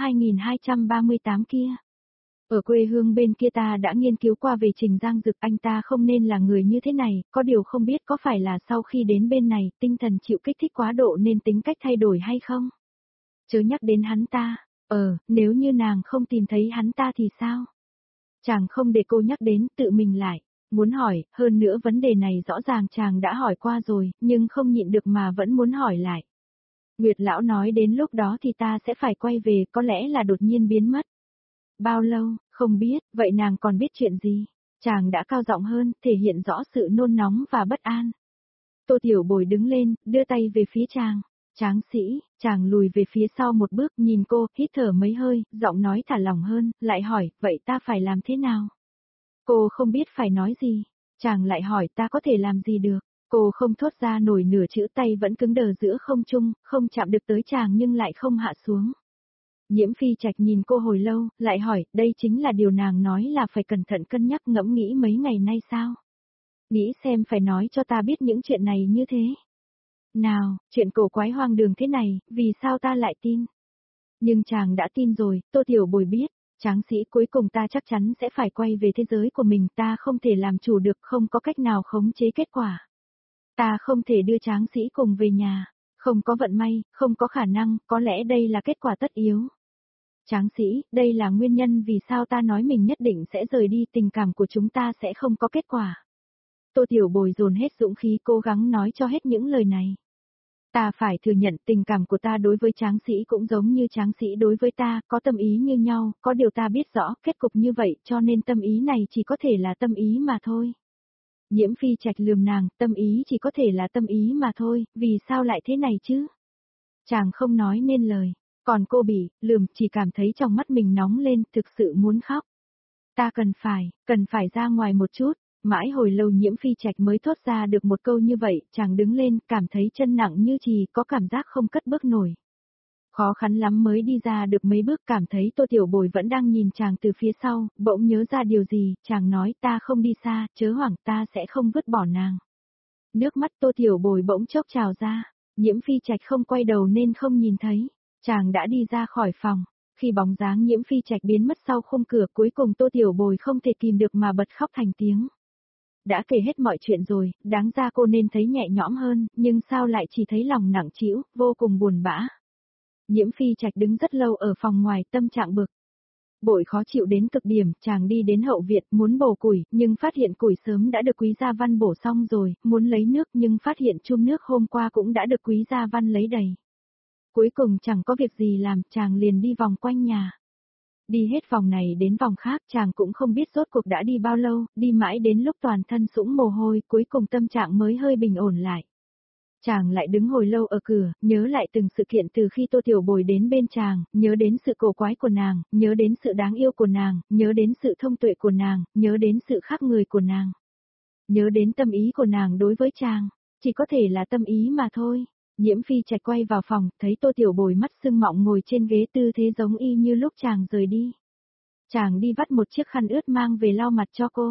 2238 kia. Ở quê hương bên kia ta đã nghiên cứu qua về Trình Giang Dực, anh ta không nên là người như thế này, có điều không biết có phải là sau khi đến bên này, tinh thần chịu kích thích quá độ nên tính cách thay đổi hay không? Chớ nhắc đến hắn ta, nếu như nàng không tìm thấy hắn ta thì sao? Chàng không để cô nhắc đến, tự mình lại. Muốn hỏi, hơn nữa vấn đề này rõ ràng chàng đã hỏi qua rồi, nhưng không nhịn được mà vẫn muốn hỏi lại. Nguyệt Lão nói đến lúc đó thì ta sẽ phải quay về, có lẽ là đột nhiên biến mất. Bao lâu, không biết, vậy nàng còn biết chuyện gì? Chàng đã cao giọng hơn, thể hiện rõ sự nôn nóng và bất an. Tô Tiểu Bồi đứng lên, đưa tay về phía chàng. Tráng Sĩ, chàng lùi về phía sau một bước, nhìn cô, hít thở mấy hơi, giọng nói thả lỏng hơn, lại hỏi, vậy ta phải làm thế nào? Cô không biết phải nói gì. Chàng lại hỏi ta có thể làm gì được. Cô không thốt ra nổi nửa chữ, tay vẫn cứng đờ giữa không trung, không chạm được tới chàng nhưng lại không hạ xuống. Nhiễm Phi Trạch nhìn cô hồi lâu, lại hỏi, đây chính là điều nàng nói là phải cẩn thận cân nhắc ngẫm nghĩ mấy ngày nay sao? Nghĩ xem phải nói cho ta biết những chuyện này như thế. Nào, chuyện cổ quái hoang đường thế này, vì sao ta lại tin? Nhưng chàng đã tin rồi, Tô Tiểu Bồi biết. Tráng Sĩ, cuối cùng ta chắc chắn sẽ phải quay về thế giới của mình, ta không thể làm chủ được, không có cách nào khống chế kết quả. Ta không thể đưa Tráng Sĩ cùng về nhà, không có vận may, không có khả năng, có lẽ đây là kết quả tất yếu. Tráng Sĩ, đây là nguyên nhân vì sao ta nói mình nhất định sẽ rời đi, tình cảm của chúng ta sẽ không có kết quả. Tô Tiểu Bồi dồn hết dũng khí cố gắng nói cho hết những lời này. Ta phải thừa nhận tình cảm của ta đối với Tráng Sĩ cũng giống như Tráng Sĩ đối với ta, có tâm ý như nhau, có điều ta biết rõ kết cục như vậy cho nên tâm ý này chỉ có thể là tâm ý mà thôi. Nhiễm Phi Trạch lườm nàng, tâm ý chỉ có thể là tâm ý mà thôi, vì sao lại thế này chứ? Chàng không nói nên lời, Còn cô bị lườm chỉ cảm thấy trong mắt mình nóng lên, thực sự muốn khóc. Ta cần phải ra ngoài một chút. Mãi hồi lâu Nhiễm Phi Trạch mới thốt ra được một câu như vậy, chàng đứng lên, cảm thấy chân nặng như chì, có cảm giác không cất bước nổi. Khó khăn lắm mới đi ra được mấy bước, cảm thấy Tô Tiểu Bồi vẫn đang nhìn chàng từ phía sau, bỗng nhớ ra điều gì, chàng nói ta không đi xa, chớ hoảng, ta sẽ không vứt bỏ nàng. Nước mắt Tô Tiểu Bồi bỗng chốc trào ra, Nhiễm Phi Trạch không quay đầu nên không nhìn thấy, chàng đã đi ra khỏi phòng. Khi bóng dáng Nhiễm Phi Trạch biến mất sau khung cửa, cuối cùng Tô Tiểu Bồi không thể kìm được mà bật khóc thành tiếng. Đã kể hết mọi chuyện rồi, đáng ra cô nên thấy nhẹ nhõm hơn, nhưng sao lại chỉ thấy lòng nặng trĩu, vô cùng buồn bã. Nhiễm Phi Trạch đứng rất lâu ở phòng ngoài, tâm trạng bực bội khó chịu đến cực điểm, chàng đi đến hậu viện muốn bổ củi, nhưng phát hiện củi sớm đã được Quý Gia Văn bổ xong rồi, muốn lấy nước nhưng phát hiện chum nước hôm qua cũng đã được Quý Gia Văn lấy đầy. Cuối cùng chẳng có việc gì làm, chàng liền đi vòng quanh nhà. Đi hết vòng này đến vòng khác, chàng cũng không biết rốt cuộc đã đi bao lâu, đi mãi đến lúc toàn thân sũng mồ hôi, cuối cùng tâm trạng mới hơi bình ổn lại. Chàng lại đứng hồi lâu ở cửa, nhớ lại từng sự kiện từ khi Tô Tiểu Bồi đến bên chàng, nhớ đến sự cổ quái của nàng, nhớ đến sự đáng yêu của nàng, nhớ đến sự thông tuệ của nàng, nhớ đến sự khác người của nàng. Nhớ đến tâm ý của nàng đối với chàng, chỉ có thể là tâm ý mà thôi. Nhiễm Phi Trạch quay vào phòng, thấy Tô Tiểu Bồi mắt sưng mọng ngồi trên ghế tư thế giống y như lúc chàng rời đi. Chàng đi vắt một chiếc khăn ướt mang về lau mặt cho cô.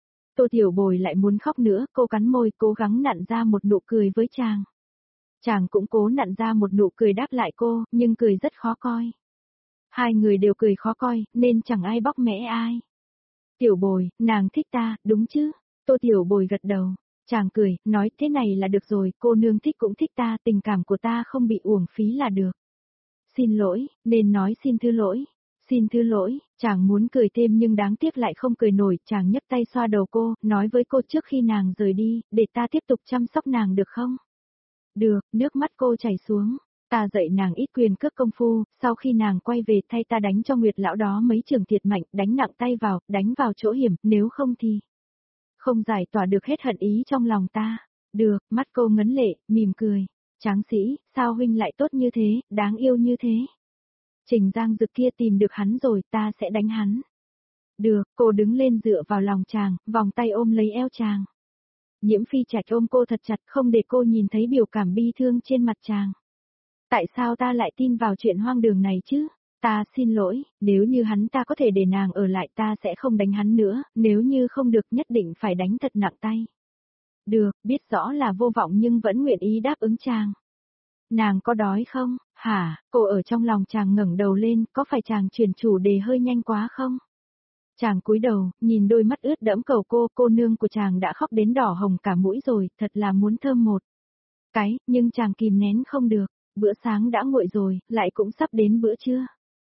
Tô Tiểu Bồi lại muốn khóc nữa, cô cắn môi cố gắng nặn ra một nụ cười với chàng. Chàng cũng cố nặn ra một nụ cười đáp lại cô, nhưng cười rất khó coi. Hai người đều cười khó coi, nên chẳng ai bóc mẽ ai. Tiểu Bồi, nàng thích ta, đúng chứ? Tô Tiểu Bồi gật đầu. Chàng cười, nói thế này là được rồi, cô nương thích cũng thích ta, tình cảm của ta không bị uổng phí là được. Xin lỗi, nên nói xin thứ lỗi. Xin thứ lỗi, chàng muốn cười thêm nhưng đáng tiếc lại không cười nổi, chàng nhấc tay xoa đầu cô, nói với cô trước khi nàng rời đi, để ta tiếp tục chăm sóc nàng được không? Được, nước mắt cô chảy xuống. Ta dạy nàng ít quyền cước công phu, sau khi nàng quay về thay ta đánh cho Nguyệt lão đó mấy trường thiệt mạnh, đánh nặng tay vào, đánh vào chỗ hiểm, nếu không thì không giải tỏa được hết hận ý trong lòng ta. Được, mắt cô ngấn lệ, mỉm cười. Tráng sĩ, sao huynh lại tốt như thế, đáng yêu như thế? Trình Giang Dực kia tìm được hắn rồi, ta sẽ đánh hắn. Được, cô đứng lên dựa vào lòng chàng, vòng tay ôm lấy eo chàng. Nhiễm Phi Trạch ôm cô thật chặt không để cô nhìn thấy biểu cảm bi thương trên mặt chàng. Tại sao ta lại tin vào chuyện hoang đường này chứ? Ta xin lỗi, nếu như hắn ta có thể để nàng ở lại ta sẽ không đánh hắn nữa, nếu như không được nhất định phải đánh thật nặng tay. Được, biết rõ là vô vọng nhưng vẫn nguyện ý đáp ứng chàng. Nàng có đói không? Hả? Cô ở trong lòng chàng ngẩng đầu lên, có phải chàng chuyển chủ đề hơi nhanh quá không? Chàng cúi đầu, nhìn đôi mắt ướt đẫm cầu cô nương của chàng đã khóc đến đỏ hồng cả mũi rồi, thật là muốn thơm một cái, nhưng chàng kìm nén không được, bữa sáng đã nguội rồi, lại cũng sắp đến bữa trưa.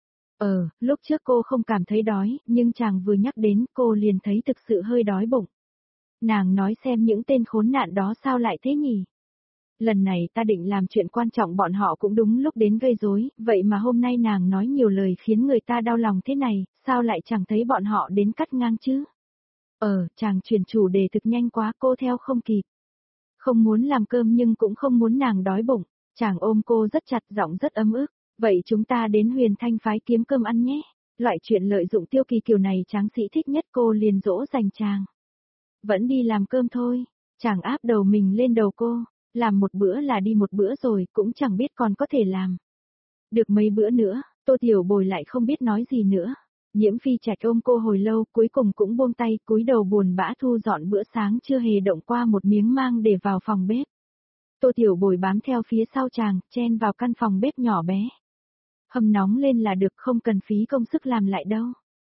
Lúc trước cô không cảm thấy đói, nhưng chàng vừa nhắc đến cô liền thấy thực sự hơi đói bụng. Nàng nói xem những tên khốn nạn đó sao lại thế nhỉ? Lần này ta định làm chuyện quan trọng bọn họ cũng đúng lúc đến gây rối, vậy mà hôm nay nàng nói nhiều lời khiến người ta đau lòng thế này, sao lại chẳng thấy bọn họ đến cắt ngang chứ? Chàng chuyển chủ đề thực nhanh quá, cô theo không kịp. Không muốn làm cơm nhưng cũng không muốn nàng đói bụng, chàng ôm cô rất chặt, giọng rất ấm ức, vậy chúng ta đến Huyền Thanh phái kiếm cơm ăn nhé. Loại chuyện lợi dụng Tiêu Kỳ kiểu này tráng sĩ thích nhất, cô liền dỗ dành chàng. Vẫn đi làm cơm thôi, chàng áp đầu mình lên đầu cô. Làm một bữa là đi một bữa rồi, cũng chẳng biết còn có thể làm được mấy bữa nữa. Tô Tiểu Bồi lại không biết nói gì nữa. Nhiễm Phi Trạch ôm cô hồi lâu, cuối cùng cũng buông tay, cúi đầu buồn bã thu dọn bữa sáng chưa hề động qua một miếng mang để vào phòng bếp. Tô Tiểu Bồi bám theo phía sau chàng, chen vào căn phòng bếp nhỏ bé. Hầm nóng lên là được, không cần phí công sức làm lại đâu.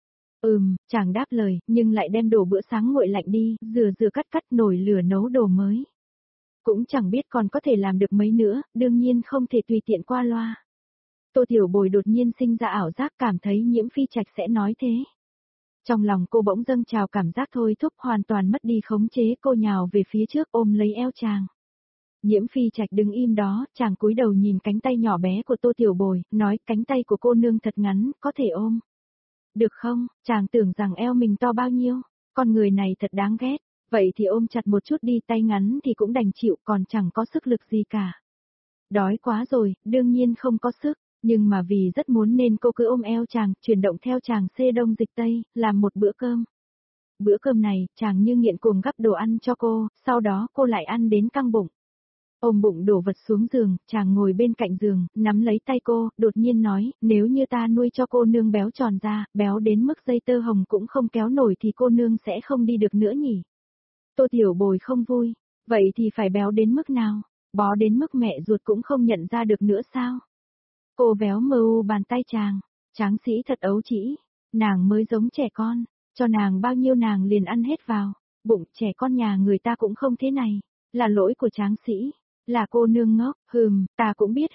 Chàng đáp lời, nhưng lại đem đồ bữa sáng nguội lạnh đi, rửa cắt nồi lửa nấu đồ mới. Cũng chẳng biết còn có thể làm được mấy nữa, đương nhiên không thể tùy tiện qua loa. Tô Tiểu Bồi đột nhiên sinh ra ảo giác, cảm thấy Nhiễm Phi Trạch sẽ nói thế. Trong lòng cô bỗng dâng trào cảm giác thôi thúc, hoàn toàn mất đi khống chế, cô nhào về phía trước ôm lấy eo chàng. Nhiễm Phi Trạch đứng im đó, chàng cúi đầu nhìn cánh tay nhỏ bé của Tô Tiểu Bồi, nói cánh tay của cô nương thật ngắn, có thể ôm được không? Chàng tưởng rằng eo mình to bao nhiêu, con người này thật đáng ghét. Vậy thì ôm chặt một chút đi, tay ngắn thì cũng đành chịu, còn chẳng có sức lực gì cả. Đói quá rồi, đương nhiên không có sức. Nhưng mà vì rất muốn nên cô cứ ôm eo chàng, chuyển động theo chàng xê đông dịch tây, làm một bữa cơm. Bữa cơm này, chàng như nghiện cuồng gắp đồ ăn cho cô, sau đó cô lại ăn đến căng bụng. Ôm bụng đổ vật xuống giường, chàng ngồi bên cạnh giường, nắm lấy tay cô, đột nhiên nói, nếu như ta nuôi cho cô nương béo tròn ra, béo đến mức dây tơ hồng cũng không kéo nổi thì cô nương sẽ không đi được nữa nhỉ. Tô Tiểu Bồi không vui, vậy thì phải béo đến mức nào, bó đến mức mẹ ruột cũng không nhận ra được nữa sao. Cô véo mờ u bàn tay chàng, tráng sĩ thật ấu trĩ, nàng mới giống trẻ con, cho nàng bao nhiêu nàng liền ăn hết vào, bụng trẻ con nhà người ta cũng không thế này, là lỗi của tráng sĩ. Là cô nương ngốc, ta cũng biết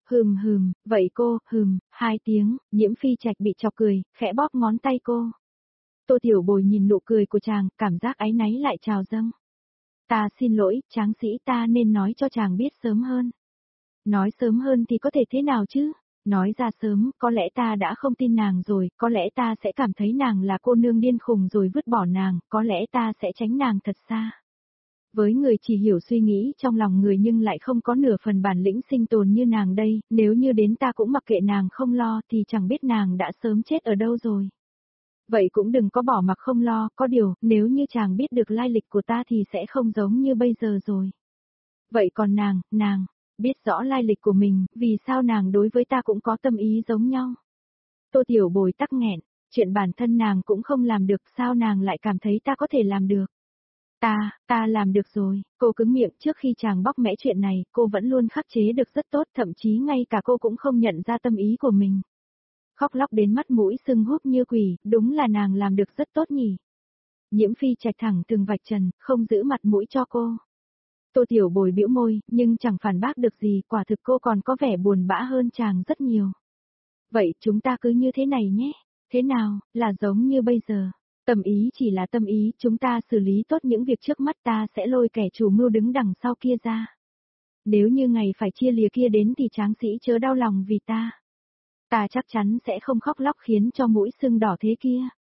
vậy cô, hai tiếng, Nhiễm Phi Trạch bị chọc cười, khẽ bóp ngón tay cô. Tô Tiểu Bồi nhìn nụ cười của chàng, cảm giác áy náy lại trào dâng. Ta xin lỗi, tráng sĩ, ta nên nói cho chàng biết sớm hơn. Nói sớm hơn thì có thể thế nào chứ? Nói ra sớm, có lẽ ta đã không tin nàng rồi, có lẽ ta sẽ cảm thấy nàng là cô nương điên khùng rồi vứt bỏ nàng, có lẽ ta sẽ tránh nàng thật xa. Với người chỉ hiểu suy nghĩ trong lòng người nhưng lại không có nửa phần bản lĩnh sinh tồn như nàng đây, nếu như đến ta cũng mặc kệ nàng không lo thì chẳng biết nàng đã sớm chết ở đâu rồi. Vậy cũng đừng có bỏ mặc không lo, có điều, nếu như chàng biết được lai lịch của ta thì sẽ không giống như bây giờ rồi. Vậy còn nàng, biết rõ lai lịch của mình, vì sao nàng đối với ta cũng có tâm ý giống nhau. Tô Tiểu Bồi tắc nghẹn, chuyện bản thân nàng cũng không làm được, sao nàng lại cảm thấy ta có thể làm được. Ta làm được rồi, cô cứng miệng trước khi chàng bóc mẽ chuyện này, cô vẫn luôn khắc chế được rất tốt, thậm chí ngay cả cô cũng không nhận ra tâm ý của mình. Khóc lóc đến mắt mũi sưng húp như quỷ, đúng là nàng làm được rất tốt nhỉ. Nhiễm Phi Trạch thẳng từng vạch trần, không giữ mặt mũi cho cô. Tô Tiểu Bồi bĩu môi, nhưng chẳng phản bác được gì, quả thực cô còn có vẻ buồn bã hơn chàng rất nhiều. Vậy chúng ta cứ như thế này nhé, thế nào, là giống như bây giờ. Tâm ý chỉ là tâm ý, chúng ta xử lý tốt những việc trước mắt ta sẽ lôi kẻ chủ mưu đứng đằng sau kia ra. Nếu như ngày phải chia lìa kia đến thì tráng sĩ chớ đau lòng vì ta. Ta chắc chắn sẽ không khóc lóc khiến cho mũi sưng đỏ thế kia.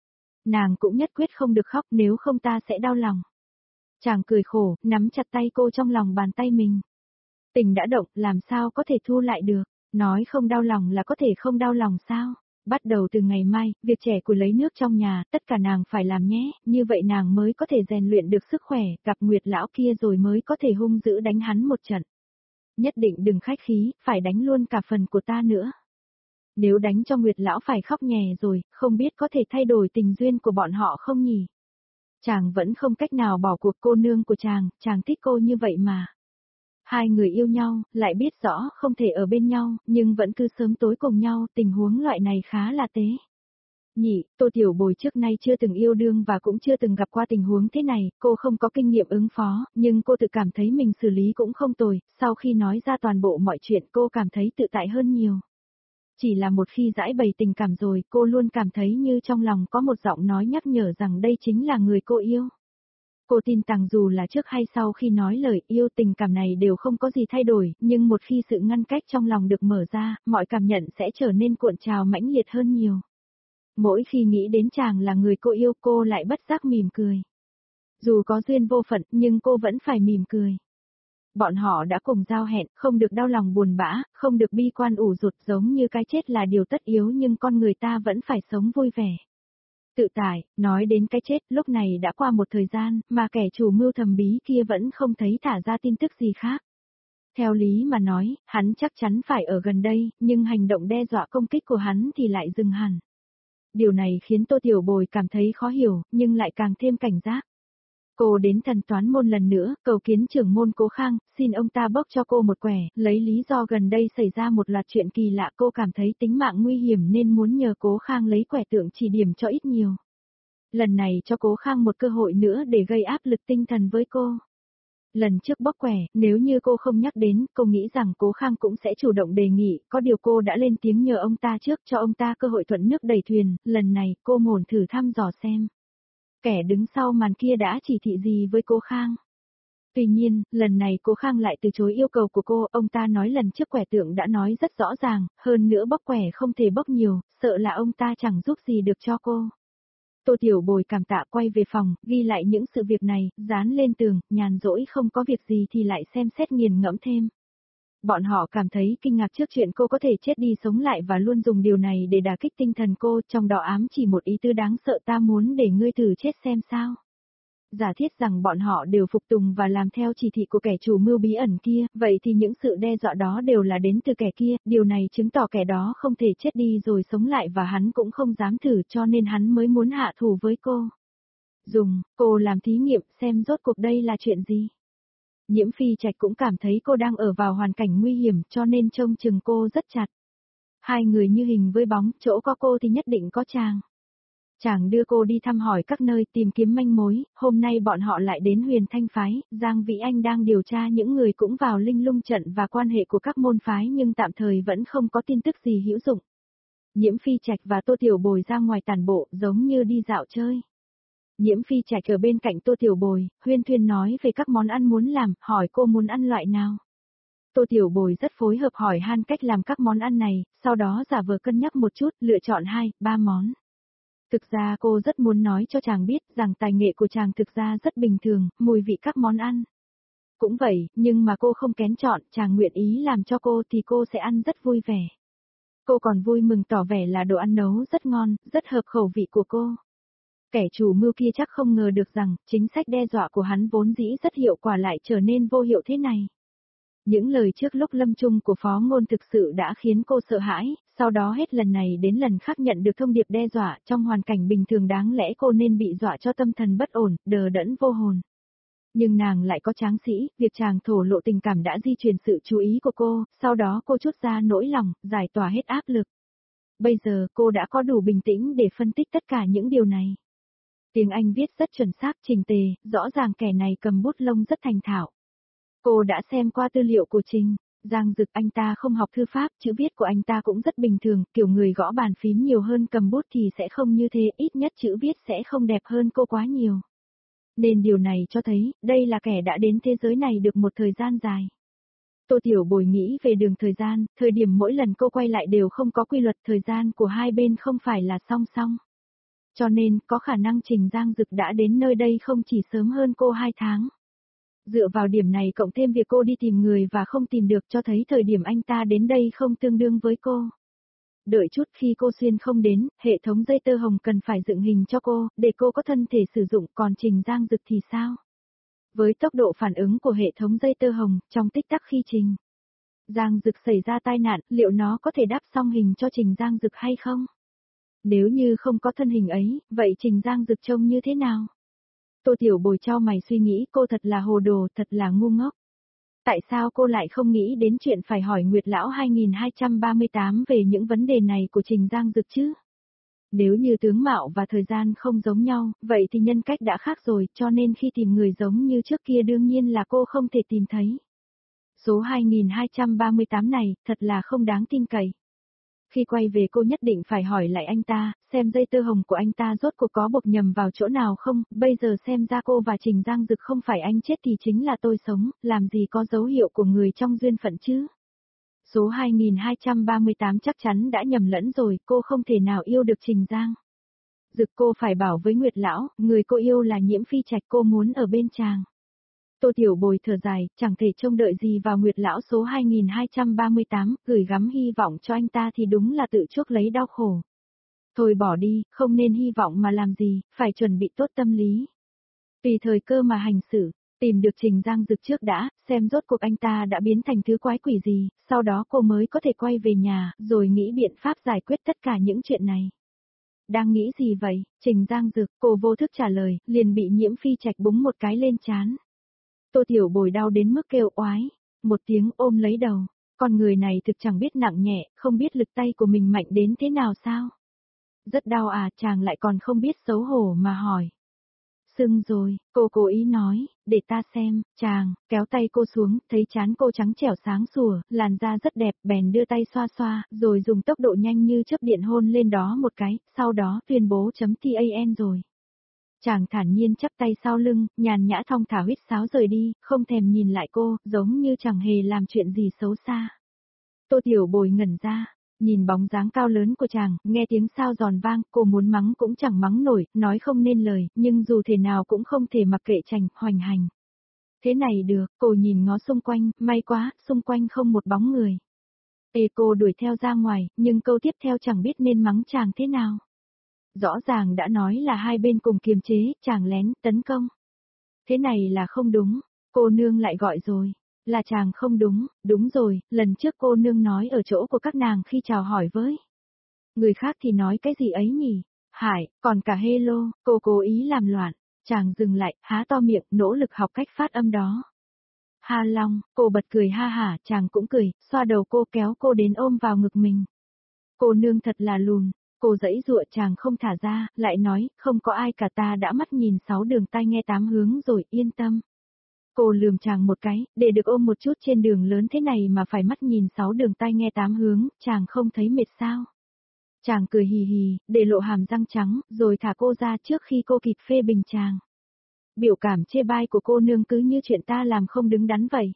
Nàng cũng nhất quyết không được khóc nếu không ta sẽ đau lòng. Chàng cười khổ, nắm chặt tay cô trong lòng bàn tay mình. Tình đã động, làm sao có thể thu lại được, nói không đau lòng là có thể không đau lòng sao. Bắt đầu từ ngày mai, việc trẻ củi lấy nước trong nhà, tất cả nàng phải làm nhé, như vậy nàng mới có thể rèn luyện được sức khỏe, gặp Nguyệt lão kia rồi mới có thể hung dữ đánh hắn một trận. Nhất định đừng khách khí, phải đánh luôn cả phần của ta nữa. Nếu đánh cho Nguyệt lão phải khóc nhè rồi, không biết có thể thay đổi tình duyên của bọn họ không nhỉ? Chàng vẫn không cách nào bỏ cuộc cô nương của chàng thích cô như vậy mà. Hai người yêu nhau, lại biết rõ không thể ở bên nhau, nhưng vẫn cứ sớm tối cùng nhau, tình huống loại này khá là tế. Nhị, Tô Tiểu Bồi trước nay chưa từng yêu đương và cũng chưa từng gặp qua tình huống thế này, cô không có kinh nghiệm ứng phó, nhưng cô tự cảm thấy mình xử lý cũng không tồi, sau khi nói ra toàn bộ mọi chuyện cô cảm thấy tự tại hơn nhiều. Chỉ là một khi giải bày tình cảm rồi, cô luôn cảm thấy như trong lòng có một giọng nói nhắc nhở rằng đây chính là người cô yêu. Cô tin rằng dù là trước hay sau khi nói lời yêu tình cảm này đều không có gì thay đổi, nhưng một khi sự ngăn cách trong lòng được mở ra, mọi cảm nhận sẽ trở nên cuộn trào mãnh liệt hơn nhiều. Mỗi khi nghĩ đến chàng là người cô yêu cô lại bất giác mỉm cười. Dù có duyên vô phận nhưng cô vẫn phải mỉm cười. Bọn họ đã cùng giao hẹn, không được đau lòng buồn bã, không được bi quan ủ rụt giống như cái chết là điều tất yếu nhưng con người ta vẫn phải sống vui vẻ. Tự tại, nói đến cái chết, lúc này đã qua một thời gian, mà kẻ chủ mưu thầm bí kia vẫn không thấy thả ra tin tức gì khác. Theo lý mà nói, hắn chắc chắn phải ở gần đây, nhưng hành động đe dọa công kích của hắn thì lại dừng hẳn. Điều này khiến Tô Tiểu Bồi cảm thấy khó hiểu, nhưng lại càng thêm cảnh giác. Cô đến thần toán môn lần nữa, cầu kiến trưởng môn Cố Khang, xin ông ta bốc cho cô một quẻ, lấy lý do gần đây xảy ra một loạt chuyện kỳ lạ cô cảm thấy tính mạng nguy hiểm nên muốn nhờ Cố Khang lấy quẻ tượng chỉ điểm cho ít nhiều. Lần này cho Cố Khang một cơ hội nữa để gây áp lực tinh thần với cô. Lần trước bốc quẻ, nếu như cô không nhắc đến, cô nghĩ rằng Cố Khang cũng sẽ chủ động đề nghị, có điều cô đã lên tiếng nhờ ông ta trước cho ông ta cơ hội thuận nước đẩy thuyền, lần này cô muốn thử thăm dò xem. Kẻ đứng sau màn kia đã chỉ thị gì với Cố Khang. Tuy nhiên, lần này Cố Khang lại từ chối yêu cầu của cô, ông ta nói lần trước quẻ tượng đã nói rất rõ ràng, hơn nữa bốc quẻ không thể bốc nhiều, sợ là ông ta chẳng giúp gì được cho cô. Tô Tiểu Bồi cảm tạ quay về phòng, ghi lại những sự việc này, dán lên tường, nhàn rỗi không có việc gì thì lại xem xét nghiền ngẫm thêm. Bọn họ cảm thấy kinh ngạc trước chuyện cô có thể chết đi sống lại và luôn dùng điều này để đả kích tinh thần cô, trong đó ám chỉ một ý tứ đáng sợ, ta muốn để ngươi thử chết xem sao. Giả thiết rằng bọn họ đều phục tùng và làm theo chỉ thị của kẻ chủ mưu bí ẩn kia, vậy thì những sự đe dọa đó đều là đến từ kẻ kia, điều này chứng tỏ kẻ đó không thể chết đi rồi sống lại và hắn cũng không dám thử, cho nên hắn mới muốn hạ thủ với cô. Dùng cô làm thí nghiệm xem rốt cuộc đây là chuyện gì. Nhiễm Phi Trạch cũng cảm thấy cô đang ở vào hoàn cảnh nguy hiểm cho nên trông chừng cô rất chặt. Hai người như hình với bóng, chỗ có cô thì nhất định có chàng. Chàng đưa cô đi thăm hỏi các nơi tìm kiếm manh mối, hôm nay bọn họ lại đến Huyền Thanh Phái, Giang Vĩ Anh đang điều tra những người cũng vào Linh Lung trận và quan hệ của các môn phái nhưng tạm thời vẫn không có tin tức gì hữu dụng. Nhiễm Phi Trạch và Tô Tiểu Bồi ra ngoài tản bộ giống như đi dạo chơi. Nhiễm Phi Trạch ở bên cạnh Tô Tiểu Bồi, huyên thuyên nói về các món ăn muốn làm, hỏi cô muốn ăn loại nào. Tô Tiểu Bồi rất phối hợp hỏi han cách làm các món ăn này, sau đó giả vờ cân nhắc một chút, lựa chọn 2, 3 món. Thực ra cô rất muốn nói cho chàng biết rằng tài nghệ của chàng thực ra rất bình thường, mùi vị các món ăn. Cũng vậy, nhưng mà cô không kén chọn, chàng nguyện ý làm cho cô thì cô sẽ ăn rất vui vẻ. Cô còn vui mừng tỏ vẻ là đồ ăn nấu rất ngon, rất hợp khẩu vị của cô. Kẻ chủ mưu kia chắc không ngờ được rằng, chính sách đe dọa của hắn vốn dĩ rất hiệu quả lại trở nên vô hiệu thế này. Những lời trước lúc lâm chung của Phó Ngôn thực sự đã khiến cô sợ hãi, sau đó hết lần này đến lần khác nhận được thông điệp đe dọa, trong hoàn cảnh bình thường đáng lẽ cô nên bị dọa cho tâm thần bất ổn, đờ đẫn vô hồn. Nhưng nàng lại có tráng sĩ, việc chàng thổ lộ tình cảm đã di chuyển sự chú ý của cô, sau đó cô trút ra nỗi lòng, giải tỏa hết áp lực. Bây giờ cô đã có đủ bình tĩnh để phân tích tất cả những điều này. Tiếng Anh viết rất chuẩn xác trình tề, rõ ràng kẻ này cầm bút lông rất thành thạo. Cô đã xem qua tư liệu của Trình Giang Dực, anh ta không học thư pháp, chữ viết của anh ta cũng rất bình thường, kiểu người gõ bàn phím nhiều hơn cầm bút thì sẽ không như thế, ít nhất chữ viết sẽ không đẹp hơn cô quá nhiều. Nên điều này cho thấy, đây là kẻ đã đến thế giới này được một thời gian dài. Tô Tiểu Bồi nghĩ về đường thời gian, thời điểm mỗi lần cô quay lại đều không có quy luật, thời gian của hai bên không phải là song song. Cho nên, có khả năng Trình Giang Dực đã đến nơi đây không chỉ sớm hơn cô 2 tháng. Dựa vào điểm này cộng thêm việc cô đi tìm người và không tìm được cho thấy thời điểm anh ta đến đây không tương đương với cô. Đợi chút khi cô xuyên không đến, hệ thống dây tơ hồng cần phải dựng hình cho cô, để cô có thân thể sử dụng, còn Trình Giang Dực thì sao? Với tốc độ phản ứng của hệ thống dây tơ hồng, trong tích tắc khi Trình Giang Dực xảy ra tai nạn, liệu nó có thể đáp xong hình cho Trình Giang Dực hay không? Nếu như không có thân hình ấy, vậy Trình Giang Dực trông như thế nào? Tô Tiểu Bồi chau mày suy nghĩ, cô thật là hồ đồ, thật là ngu ngốc. Tại sao cô lại không nghĩ đến chuyện phải hỏi Nguyệt Lão 2238 về những vấn đề này của Trình Giang Dực chứ? Nếu như tướng mạo và thời gian không giống nhau, vậy thì nhân cách đã khác rồi, cho nên khi tìm người giống như trước kia đương nhiên là cô không thể tìm thấy. Số 2238 này, thật là không đáng tin cậy. Khi quay về cô nhất định phải hỏi lại anh ta, xem dây tơ hồng của anh ta rốt cuộc có buộc nhầm vào chỗ nào không, bây giờ xem ra cô và Trình Giang Dực không phải anh chết thì chính là tôi sống, làm gì có dấu hiệu của người trong duyên phận chứ. Số 2238 chắc chắn đã nhầm lẫn rồi, cô không thể nào yêu được Trình Giang Dực, cô phải bảo với Nguyệt Lão, người cô yêu là Nhiễm Phi Trạch, cô muốn ở bên chàng. Tô Tiểu Bồi thở dài, chẳng thể trông đợi gì vào Nguyệt Lão số 2238, gửi gắm hy vọng cho anh ta thì đúng là tự chuốc lấy đau khổ. Thôi bỏ đi, không nên hy vọng mà làm gì, phải chuẩn bị tốt tâm lý. Tùy thời cơ mà hành xử, tìm được Trình Giang Dực trước đã, xem rốt cuộc anh ta đã biến thành thứ quái quỷ gì, sau đó cô mới có thể quay về nhà, rồi nghĩ biện pháp giải quyết tất cả những chuyện này. Đang nghĩ gì vậy, Trình Giang Dực, cô vô thức trả lời, liền bị Nhiễm Phi Trạch búng một cái lên trán. Tô Tiểu Bồi đau đến mức kêu oái, một tiếng ôm lấy đầu, con người này thực chẳng biết nặng nhẹ, không biết lực tay của mình mạnh đến thế nào sao? Rất đau à, chàng lại còn không biết xấu hổ mà hỏi. Sưng rồi, cô cố ý nói, để ta xem, chàng, kéo tay cô xuống, thấy trán cô trắng trẻo sáng sủa, làn da rất đẹp, bèn đưa tay xoa xoa, rồi dùng tốc độ nhanh như chớp điện hôn lên đó một cái, sau đó tuyên bố .tan rồi. Chàng thản nhiên chắp tay sau lưng, nhàn nhã thong thả huýt sáo rời đi, không thèm nhìn lại cô, giống như chẳng hề làm chuyện gì xấu xa. Tô Tiểu Bồi ngẩn ra, nhìn bóng dáng cao lớn của chàng, nghe tiếng sao giòn vang, cô muốn mắng cũng chẳng mắng nổi, nói không nên lời, nhưng dù thế nào cũng không thể mặc kệ chàng hoành hành. Thế này được, cô nhìn ngó xung quanh, may quá, xung quanh không một bóng người. Cô đuổi theo ra ngoài, nhưng câu tiếp theo chẳng biết nên mắng chàng thế nào. Rõ ràng đã nói là hai bên cùng kiềm chế, chàng lén, tấn công. Thế này là không đúng, cô nương lại gọi rồi. Là chàng không đúng, đúng rồi, lần trước cô nương nói ở chỗ của các nàng khi chào hỏi với. Người khác thì nói cái gì ấy nhỉ? Hải, còn cả hello, cô cố ý làm loạn. Chàng dừng lại, há to miệng, nỗ lực học cách phát âm đó. Ha Long, cô bật cười ha hả, chàng cũng cười, xoa đầu cô kéo cô đến ôm vào ngực mình. Cô nương thật là lùn, cô giãy giụa chàng không thả ra, lại nói, không có ai cả ta đã mắt nhìn 6 đường tai nghe 8 hướng rồi, yên tâm. Cô lườm chàng một cái, để được ôm một chút trên đường lớn thế này mà phải mắt nhìn 6 đường tai nghe 8 hướng, chàng không thấy mệt sao? Chàng cười hì hì, để lộ hàm răng trắng, rồi thả cô ra trước khi cô kịp phê bình chàng. Biểu cảm chê bai của cô nương cứ như chuyện ta làm không đứng đắn vậy.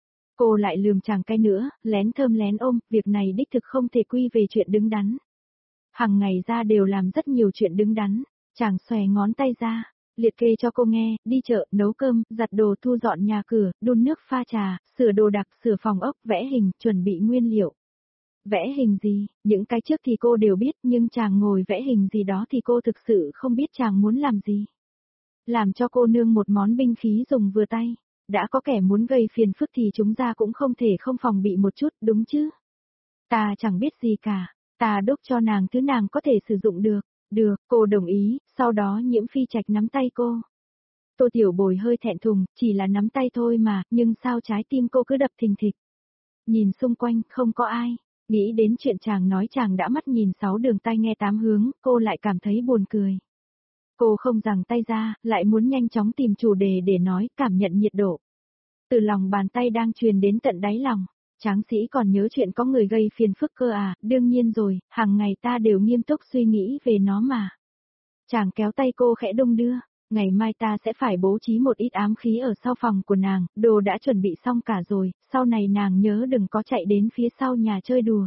Cô lại lườm chàng cái nữa, lén thơm lén ôm, việc này đích thực không thể quy về chuyện đứng đắn. Hằng ngày ra đều làm rất nhiều chuyện đứng đắn, chàng xòe ngón tay ra, liệt kê cho cô nghe, đi chợ, nấu cơm, giặt đồ, thu dọn nhà cửa, đun nước pha trà, sửa đồ đạc, sửa phòng ốc, vẽ hình, chuẩn bị nguyên liệu. Vẽ hình gì, những cái trước thì cô đều biết nhưng chàng ngồi vẽ hình gì đó thì cô thực sự không biết chàng muốn làm gì. Làm cho cô nương một món binh khí dùng vừa tay, đã có kẻ muốn gây phiền phức thì chúng ta cũng không thể không phòng bị một chút, đúng chứ? Ta chẳng biết gì cả, ta đúc cho nàng thứ nàng có thể sử dụng được. Được, cô đồng ý, sau đó Nhiễm Phi Trạch nắm tay cô. Tô Tiểu Bồi hơi thẹn thùng, chỉ là nắm tay thôi mà, nhưng sao trái tim cô cứ đập thình thịch. Nhìn xung quanh, không có ai. Nghĩ đến chuyện chàng nói chàng đã mắt nhìn 6 đường tai nghe 8 hướng, cô lại cảm thấy buồn cười. Cô không giằng tay ra, lại muốn nhanh chóng tìm chủ đề để nói, cảm nhận nhiệt độ. Từ lòng bàn tay đang truyền đến tận đáy lòng. Tráng sĩ còn nhớ chuyện có người gây phiền phức cơ à, đương nhiên rồi, hàng ngày ta đều nghiêm túc suy nghĩ về nó mà. Chàng kéo tay cô khẽ đung đưa, ngày mai ta sẽ phải bố trí một ít ám khí ở sau phòng của nàng, đồ đã chuẩn bị xong cả rồi, sau này nàng nhớ đừng có chạy đến phía sau nhà chơi đùa.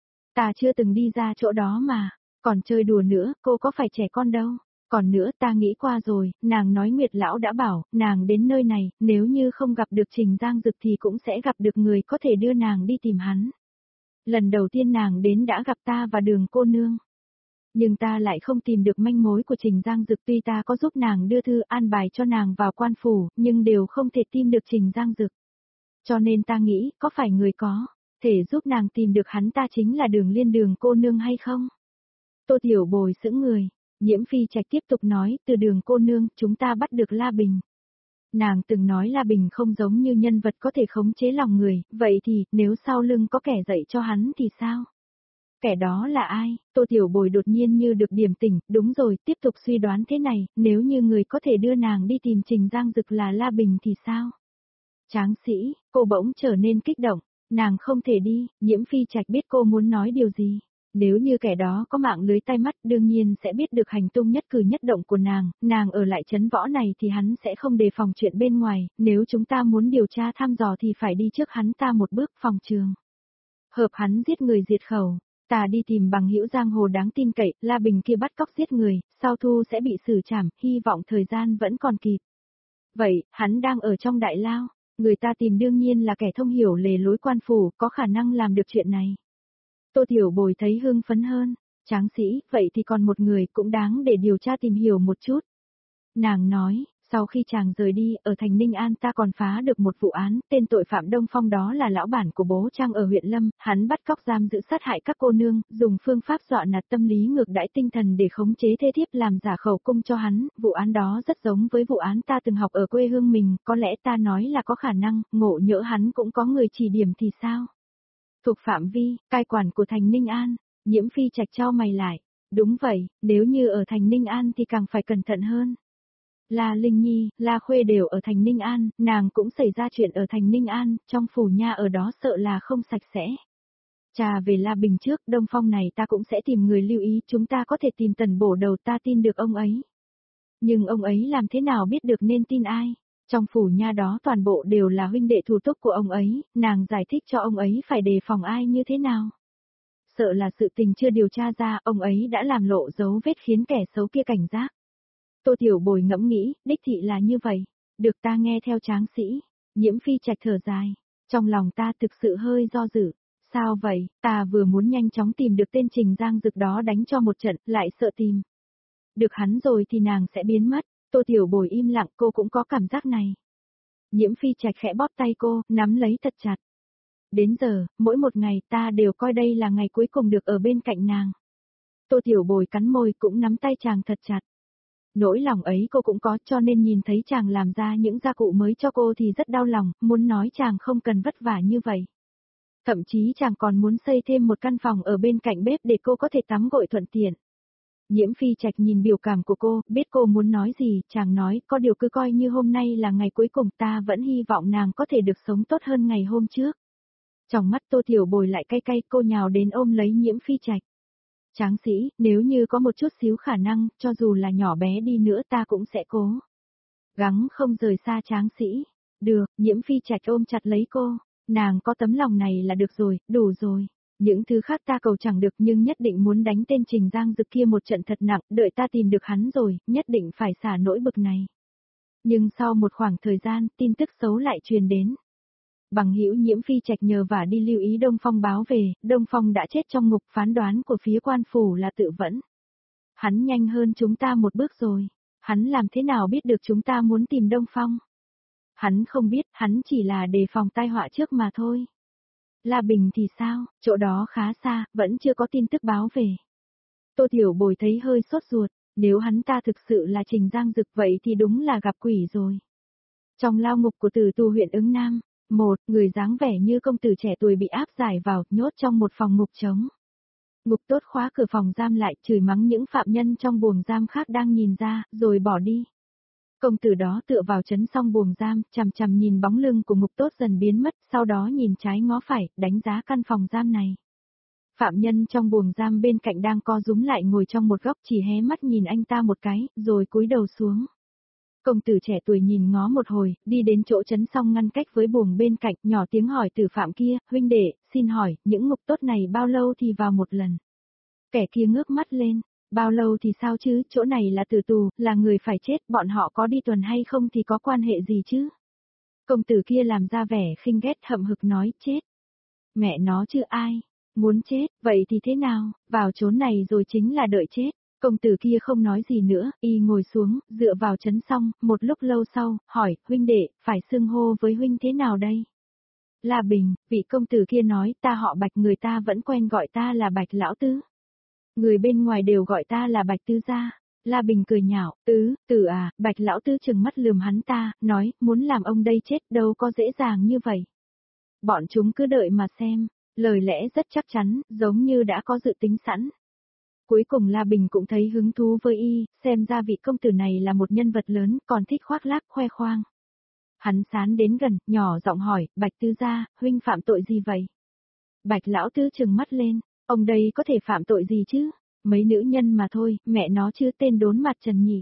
Ta chưa từng đi ra chỗ đó mà, còn chơi đùa nữa, cô có phải trẻ con đâu. Còn nữa ta nghĩ qua rồi, nàng nói Nguyệt Lão đã bảo, nàng đến nơi này, nếu như không gặp được Trình Giang Dực thì cũng sẽ gặp được người có thể đưa nàng đi tìm hắn. Lần đầu tiên nàng đến đã gặp ta và Đường cô nương. Nhưng ta lại không tìm được manh mối của Trình Giang Dực, tuy ta có giúp nàng đưa thư an bài cho nàng vào quan phủ, nhưng đều không thể tìm được Trình Giang Dực. Cho nên ta nghĩ, có phải người có thể giúp nàng tìm được hắn ta chính là Đường Liên Đường cô nương hay không? Tô Tiểu Bồi sững người. Nhiễm Phi Trạch tiếp tục nói, từ Đường cô nương, chúng ta bắt được La Bình. Nàng từng nói La Bình không giống như nhân vật có thể khống chế lòng người, vậy thì, nếu sau lưng có kẻ dạy cho hắn thì sao? Kẻ đó là ai? Tô Tiểu Bồi đột nhiên như được điểm tỉnh, đúng rồi, tiếp tục suy đoán thế này, nếu như người có thể đưa nàng đi tìm Trình Giang Dực là La Bình thì sao? Tráng sĩ, cô bỗng trở nên kích động, nàng không thể đi, Nhiễm Phi Trạch biết cô muốn nói điều gì. Nếu như kẻ đó có mạng lưới tai mắt đương nhiên sẽ biết được hành tung nhất cử nhất động của nàng ở lại trấn võ này thì hắn sẽ không đề phòng chuyện bên ngoài, nếu chúng ta muốn điều tra thăm dò thì phải đi trước hắn ta một bước phòng trường. Hợp hắn giết người diệt khẩu, ta đi tìm bằng hữu giang hồ đáng tin cậy, La Bình kia bắt cóc giết người, sau thu sẽ bị xử trảm, hy vọng thời gian vẫn còn kịp. Vậy, hắn đang ở trong đại lao, người ta tìm đương nhiên là kẻ thông hiểu lề lối quan phủ, có khả năng làm được chuyện này. Tô Tiểu Bồi thấy hưng phấn hơn, tráng sĩ, vậy thì còn một người cũng đáng để điều tra tìm hiểu một chút. Nàng nói, sau khi chàng rời đi, ở thành Ninh An ta còn phá được một vụ án, tên tội phạm Đông Phong đó là lão bản của bố Trang ở huyện Lâm, hắn bắt cóc giam giữ sát hại các cô nương, dùng phương pháp dọa nạt tâm lý ngược đãi tinh thần để khống chế thê thiếp làm giả khẩu cung cho hắn, vụ án đó rất giống với vụ án ta từng học ở quê hương mình, có lẽ ta nói là có khả năng, ngộ nhỡ hắn cũng có người chỉ điểm thì sao? Thuộc phạm vi, cai quản của thành Ninh An, Nhiễm Phi Trạch chau mày lại. Đúng vậy, nếu như ở thành Ninh An thì càng phải cẩn thận hơn. La Linh Nhi, La Khuê đều ở thành Ninh An, nàng cũng xảy ra chuyện ở thành Ninh An, trong phủ nha ở đó sợ là không sạch sẽ. Trà về La Bình trước, Đông Phong này ta cũng sẽ tìm người lưu ý, chúng ta có thể tìm Tần Bổ Đầu, ta tin được ông ấy. Nhưng ông ấy làm thế nào biết được nên tin ai? Trong phủ nha đó toàn bộ đều là huynh đệ thủ túc của ông ấy, nàng giải thích cho ông ấy phải đề phòng ai như thế nào. Sợ là sự tình chưa điều tra ra, ông ấy đã làm lộ dấu vết khiến kẻ xấu kia cảnh giác. Tô Tiểu Bồi ngẫm nghĩ, đích thị là như vậy. Được ta nghe theo tráng sĩ. Nhiễm Phi Trạch thở dài, trong lòng ta thực sự hơi do dự. Sao vậy, ta vừa muốn nhanh chóng tìm được tên Trình Giang Dực đó đánh cho một trận, lại sợ tìm được hắn rồi thì nàng sẽ biến mất. Tô Tiểu Bồi im lặng, cô cũng có cảm giác này. Nhiễm Phi Trạch khẽ bóp tay cô, nắm lấy thật chặt. Đến giờ, mỗi một ngày ta đều coi đây là ngày cuối cùng được ở bên cạnh nàng. Tô Tiểu Bồi cắn môi cũng nắm tay chàng thật chặt. Nỗi lòng ấy cô cũng có, cho nên nhìn thấy chàng làm ra những gia cụ mới cho cô thì rất đau lòng, muốn nói chàng không cần vất vả như vậy. Thậm chí chàng còn muốn xây thêm một căn phòng ở bên cạnh bếp để cô có thể tắm gội thuận tiện. Nhiễm Phi Trạch nhìn biểu cảm của cô, biết cô muốn nói gì, chàng nói, có điều cứ coi như hôm nay là ngày cuối cùng, ta vẫn hy vọng nàng có thể được sống tốt hơn ngày hôm trước. Trong mắt Tô Tiểu Bồi lại cay cay, cô nhào đến ôm lấy Nhiễm Phi Trạch. Tráng sĩ, nếu như có một chút xíu khả năng, cho dù là nhỏ bé đi nữa ta cũng sẽ cố gắng không rời xa tráng sĩ. Được, Nhiễm Phi Trạch ôm chặt lấy cô, nàng có tấm lòng này là được rồi, đủ rồi. Những thứ khác ta cầu chẳng được nhưng nhất định muốn đánh tên Trình Giang Dực kia một trận thật nặng, đợi ta tìm được hắn rồi, nhất định phải xả nỗi bực này. Nhưng sau một khoảng thời gian, tin tức xấu lại truyền đến. Bằng hữu Nhiễm Phi Trạch nhờ vả đi lưu ý Đông Phong báo về, Đông Phong đã chết trong ngục, phán đoán của phía quan phủ là tự vẫn. Hắn nhanh hơn chúng ta một bước rồi. Hắn làm thế nào biết được chúng ta muốn tìm Đông Phong? Hắn không biết, hắn chỉ là đề phòng tai họa trước mà thôi. La Bình thì sao, chỗ đó khá xa, vẫn chưa có tin tức báo về. Tô Tiểu Bồi thấy hơi sốt ruột, nếu hắn ta thực sự là Trình Giang Dực vậy thì đúng là gặp quỷ rồi. Trong lao ngục của Tử Tù huyện Ứng Nam, một người dáng vẻ như công tử trẻ tuổi bị áp giải vào, nhốt trong một phòng ngục trống. Ngục tốt khóa cửa phòng giam lại, chửi mắng những phạm nhân trong buồng giam khác đang nhìn ra, rồi bỏ đi. Công tử đó tựa vào trấn xong buồng giam, chằm chằm nhìn bóng lưng của ngục tốt dần biến mất, sau đó nhìn trái ngó phải, đánh giá căn phòng giam này. Phạm nhân trong buồng giam bên cạnh đang co rúm lại ngồi trong một góc, chỉ hé mắt nhìn anh ta một cái, rồi cúi đầu xuống. Công tử trẻ tuổi nhìn ngó một hồi, đi đến chỗ trấn xong ngăn cách với buồng bên cạnh, nhỏ tiếng hỏi tử phạm kia, huynh đệ, xin hỏi, những ngục tốt này bao lâu thì vào một lần? Kẻ kia ngước mắt lên, bao lâu thì sao chứ, chỗ này là tử tù, là người phải chết, bọn họ có đi tuần hay không thì có quan hệ gì chứ? Công tử kia làm ra vẻ khinh ghét hậm hực nói, chết. Mẹ nó chứ ai, muốn chết, vậy thì thế nào, vào chốn này rồi chính là đợi chết. Công tử kia không nói gì nữa, y ngồi xuống, dựa vào trấn xong, một lúc lâu sau, hỏi, huynh đệ, phải xưng hô với huynh thế nào đây? La Bình, vị công tử kia nói, ta họ Bạch, người ta vẫn quen gọi ta là Bạch Lão Tứ. Người bên ngoài đều gọi ta là Bạch Tư gia. La Bình cười nhạo, tử à, Bạch Lão Tứ trừng mắt lườm hắn ta, nói, muốn làm ông đây chết đâu có dễ dàng như vậy. Bọn chúng cứ đợi mà xem, lời lẽ rất chắc chắn, giống như đã có dự tính sẵn. Cuối cùng La Bình cũng thấy hứng thú với y, xem ra vị công tử này là một nhân vật lớn, còn thích khoác lác khoe khoang. Hắn sán đến gần, nhỏ giọng hỏi, Bạch Tư gia, huynh phạm tội gì vậy? Bạch Lão Tứ trừng mắt lên, ông đây có thể phạm tội gì chứ? Mấy nữ nhân mà thôi, mẹ nó chứ tên đốn mặt trần nhỉ.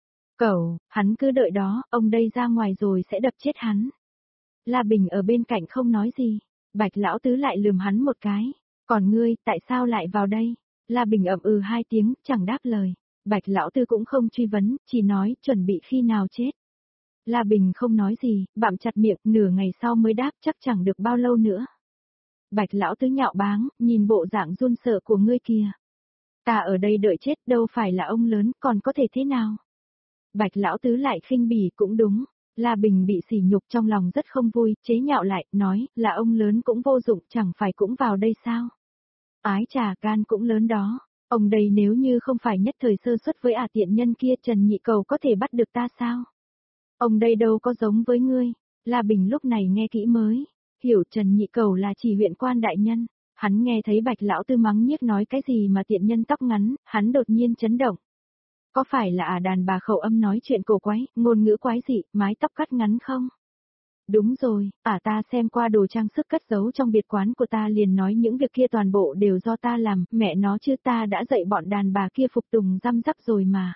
Cẩu, hắn cứ đợi đó, ông đây ra ngoài rồi sẽ đập chết hắn. La Bình ở bên cạnh không nói gì, Bạch Lão Tứ lại lườm hắn một cái. Còn ngươi, tại sao lại vào đây? La Bình ậm ừ hai tiếng, chẳng đáp lời. Bạch Lão Tứ cũng không truy vấn, chỉ nói, chuẩn bị khi nào chết. La Bình không nói gì, bặm chặt miệng, nửa ngày sau mới đáp, chắc chẳng được bao lâu nữa. Bạch Lão Tứ nhạo báng, nhìn bộ dạng run sợ của ngươi kìa. Ta ở đây đợi chết, đâu phải là ông lớn, còn có thể thế nào? Bạch Lão Tứ lại khinh bỉ, cũng đúng. La Bình bị sỉ nhục trong lòng rất không vui, chế nhạo lại, nói, là ông lớn cũng vô dụng, chẳng phải cũng vào đây sao? Ái trà gan cũng lớn đó, ông đây nếu như không phải nhất thời sơ suất với tiện nhân kia, Trần Nhị Cầu có thể bắt được ta sao? Ông đây đâu có giống với ngươi. La Bình lúc này nghe kỹ mới hiểu Trần Nhị Cầu là chỉ huyện quan đại nhân. Hắn nghe thấy Bạch Lão Tư mắng nhiếc nói cái gì mà tiện nhân tóc ngắn, hắn đột nhiên chấn động. Có phải là đàn bà khẩu âm nói chuyện cổ quái, ngôn ngữ quái dị, mái tóc cắt ngắn không? Đúng rồi, ta xem qua đồ trang sức cất giấu trong biệt quán của ta liền nói những việc kia toàn bộ đều do ta làm, mẹ nó chứ ta đã dạy bọn đàn bà kia phục tùng răm rắp rồi mà.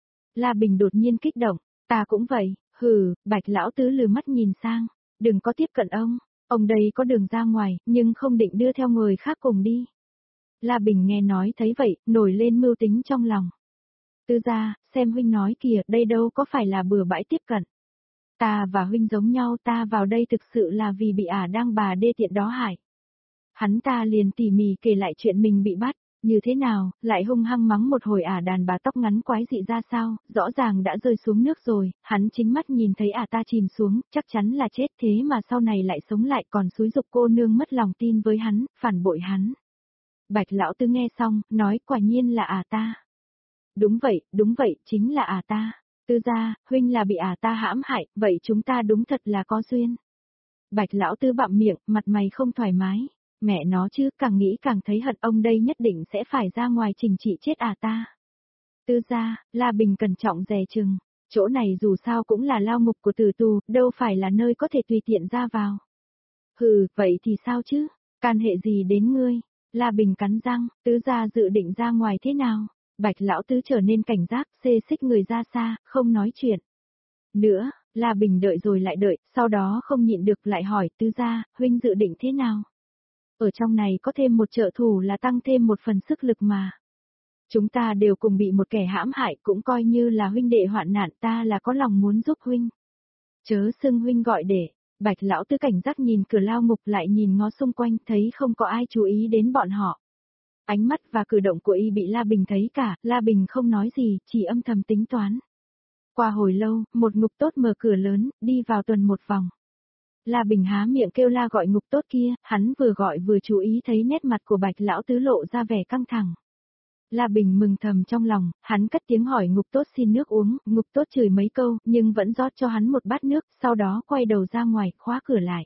La Bình đột nhiên kích động, ta cũng vậy, hừ, Bạch Lão Tứ lừ mắt nhìn sang, đừng có tiếp cận ông đây có đường ra ngoài, nhưng không định đưa theo người khác cùng đi. La Bình nghe nói thấy vậy, nổi lên mưu tính trong lòng. Tư gia, xem huynh nói kìa, đây đâu có phải là bừa bãi tiếp cận. Ta và huynh giống nhau, ta vào đây thực sự là vì bị đang bà đê tiện đó hại. Hắn ta liền tỉ mỉ kể lại chuyện mình bị bắt, như thế nào, lại hung hăng mắng một hồi đàn bà tóc ngắn quái dị ra sao, rõ ràng đã rơi xuống nước rồi, hắn chính mắt nhìn thấy ta chìm xuống, chắc chắn là chết thế mà sau này lại sống lại còn xúi giục cô nương mất lòng tin với hắn, phản bội hắn. Bạch lão tứ nghe xong, nói quả nhiên là ta. Đúng vậy, chính là ta. Tư gia, huynh là bị ta hãm hại, vậy chúng ta đúng thật là có duyên. Bạch lão tứ bặm miệng, mặt mày không thoải mái. Mẹ nó chứ, càng nghĩ càng thấy hận, ông đây nhất định sẽ phải ra ngoài trình trị chết ta. Tư gia, La Bình cẩn trọng dè chừng, chỗ này dù sao cũng là lao ngục của tử tù, đâu phải là nơi có thể tùy tiện ra vào. Hừ, vậy thì sao chứ, can hệ gì đến ngươi? La Bình cắn răng, tứ gia dự định ra ngoài thế nào? Bạch lão tứ trở nên cảnh giác, xê xích người ra xa, không nói chuyện. Nữa, La Bình đợi rồi lại đợi, sau đó không nhịn được lại hỏi tứ gia, huynh dự định thế nào? Ở trong này có thêm một trợ thủ là tăng thêm một phần sức lực mà. Chúng ta đều cùng bị một kẻ hãm hại, cũng coi như là huynh đệ hoạn nạn, ta là có lòng muốn giúp huynh. Chớ xưng huynh gọi để. Bạch lão tứ cảnh giác nhìn cửa lao ngục, lại nhìn ngó xung quanh, thấy không có ai chú ý đến bọn họ. Ánh mắt và cử động của y bị La Bình thấy cả, La Bình không nói gì, chỉ âm thầm tính toán. Qua hồi lâu, một ngục tốt mở cửa lớn, đi vào tuần một vòng. La Bình há miệng kêu la gọi ngục tốt kia, hắn vừa gọi vừa chú ý thấy nét mặt của Bạch lão tứ lộ ra vẻ căng thẳng. La Bình mừng thầm trong lòng, hắn cất tiếng hỏi ngục tốt xin nước uống, ngục tốt chửi mấy câu, nhưng vẫn rót cho hắn một bát nước, sau đó quay đầu ra ngoài, khóa cửa lại.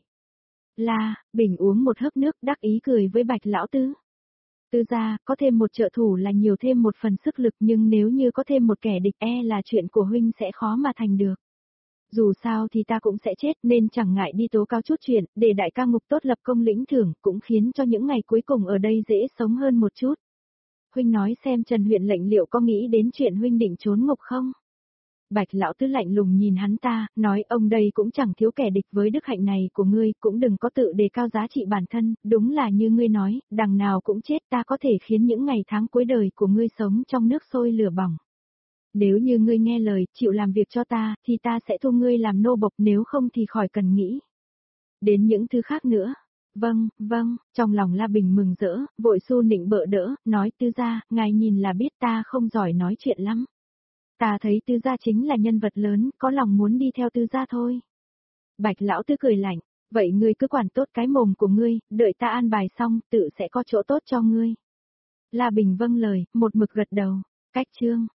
La Bình uống một hớp nước, đắc ý cười với Bạch lão tứ. Tư gia, có thêm một trợ thủ là nhiều thêm một phần sức lực, nhưng nếu như có thêm một kẻ địch là chuyện của huynh sẽ khó mà thành được. Dù sao thì ta cũng sẽ chết nên chẳng ngại đi tố cáo chút chuyện, để đại ca ngục tốt lập công lĩnh thưởng, cũng khiến cho những ngày cuối cùng ở đây dễ sống hơn một chút. Huynh nói xem Trần huyện lệnh liệu có nghĩ đến chuyện huynh định trốn ngục không? Bạch lão tứ lạnh lùng nhìn hắn ta, nói ông đây cũng chẳng thiếu kẻ địch với đức hạnh này của ngươi, cũng đừng có tự đề cao giá trị bản thân, đúng là như ngươi nói, đằng nào cũng chết, ta có thể khiến những ngày tháng cuối đời của ngươi sống trong nước sôi lửa bỏng. Nếu như ngươi nghe lời, chịu làm việc cho ta, thì ta sẽ thu ngươi làm nô bộc, nếu không thì khỏi cần nghĩ. Đến những thứ khác nữa. Vâng, trong lòng La Bình mừng rỡ, vội xu nịnh bợ đỡ, nói tư gia, ngài nhìn là biết ta không giỏi nói chuyện lắm. Ta thấy tư gia chính là nhân vật lớn, có lòng muốn đi theo tư gia thôi. Bạch lão tứ cười lạnh, vậy ngươi cứ quản tốt cái mồm của ngươi, đợi ta an bài xong, tự sẽ có chỗ tốt cho ngươi. La Bình vâng lời, một mực gật đầu, cách chương.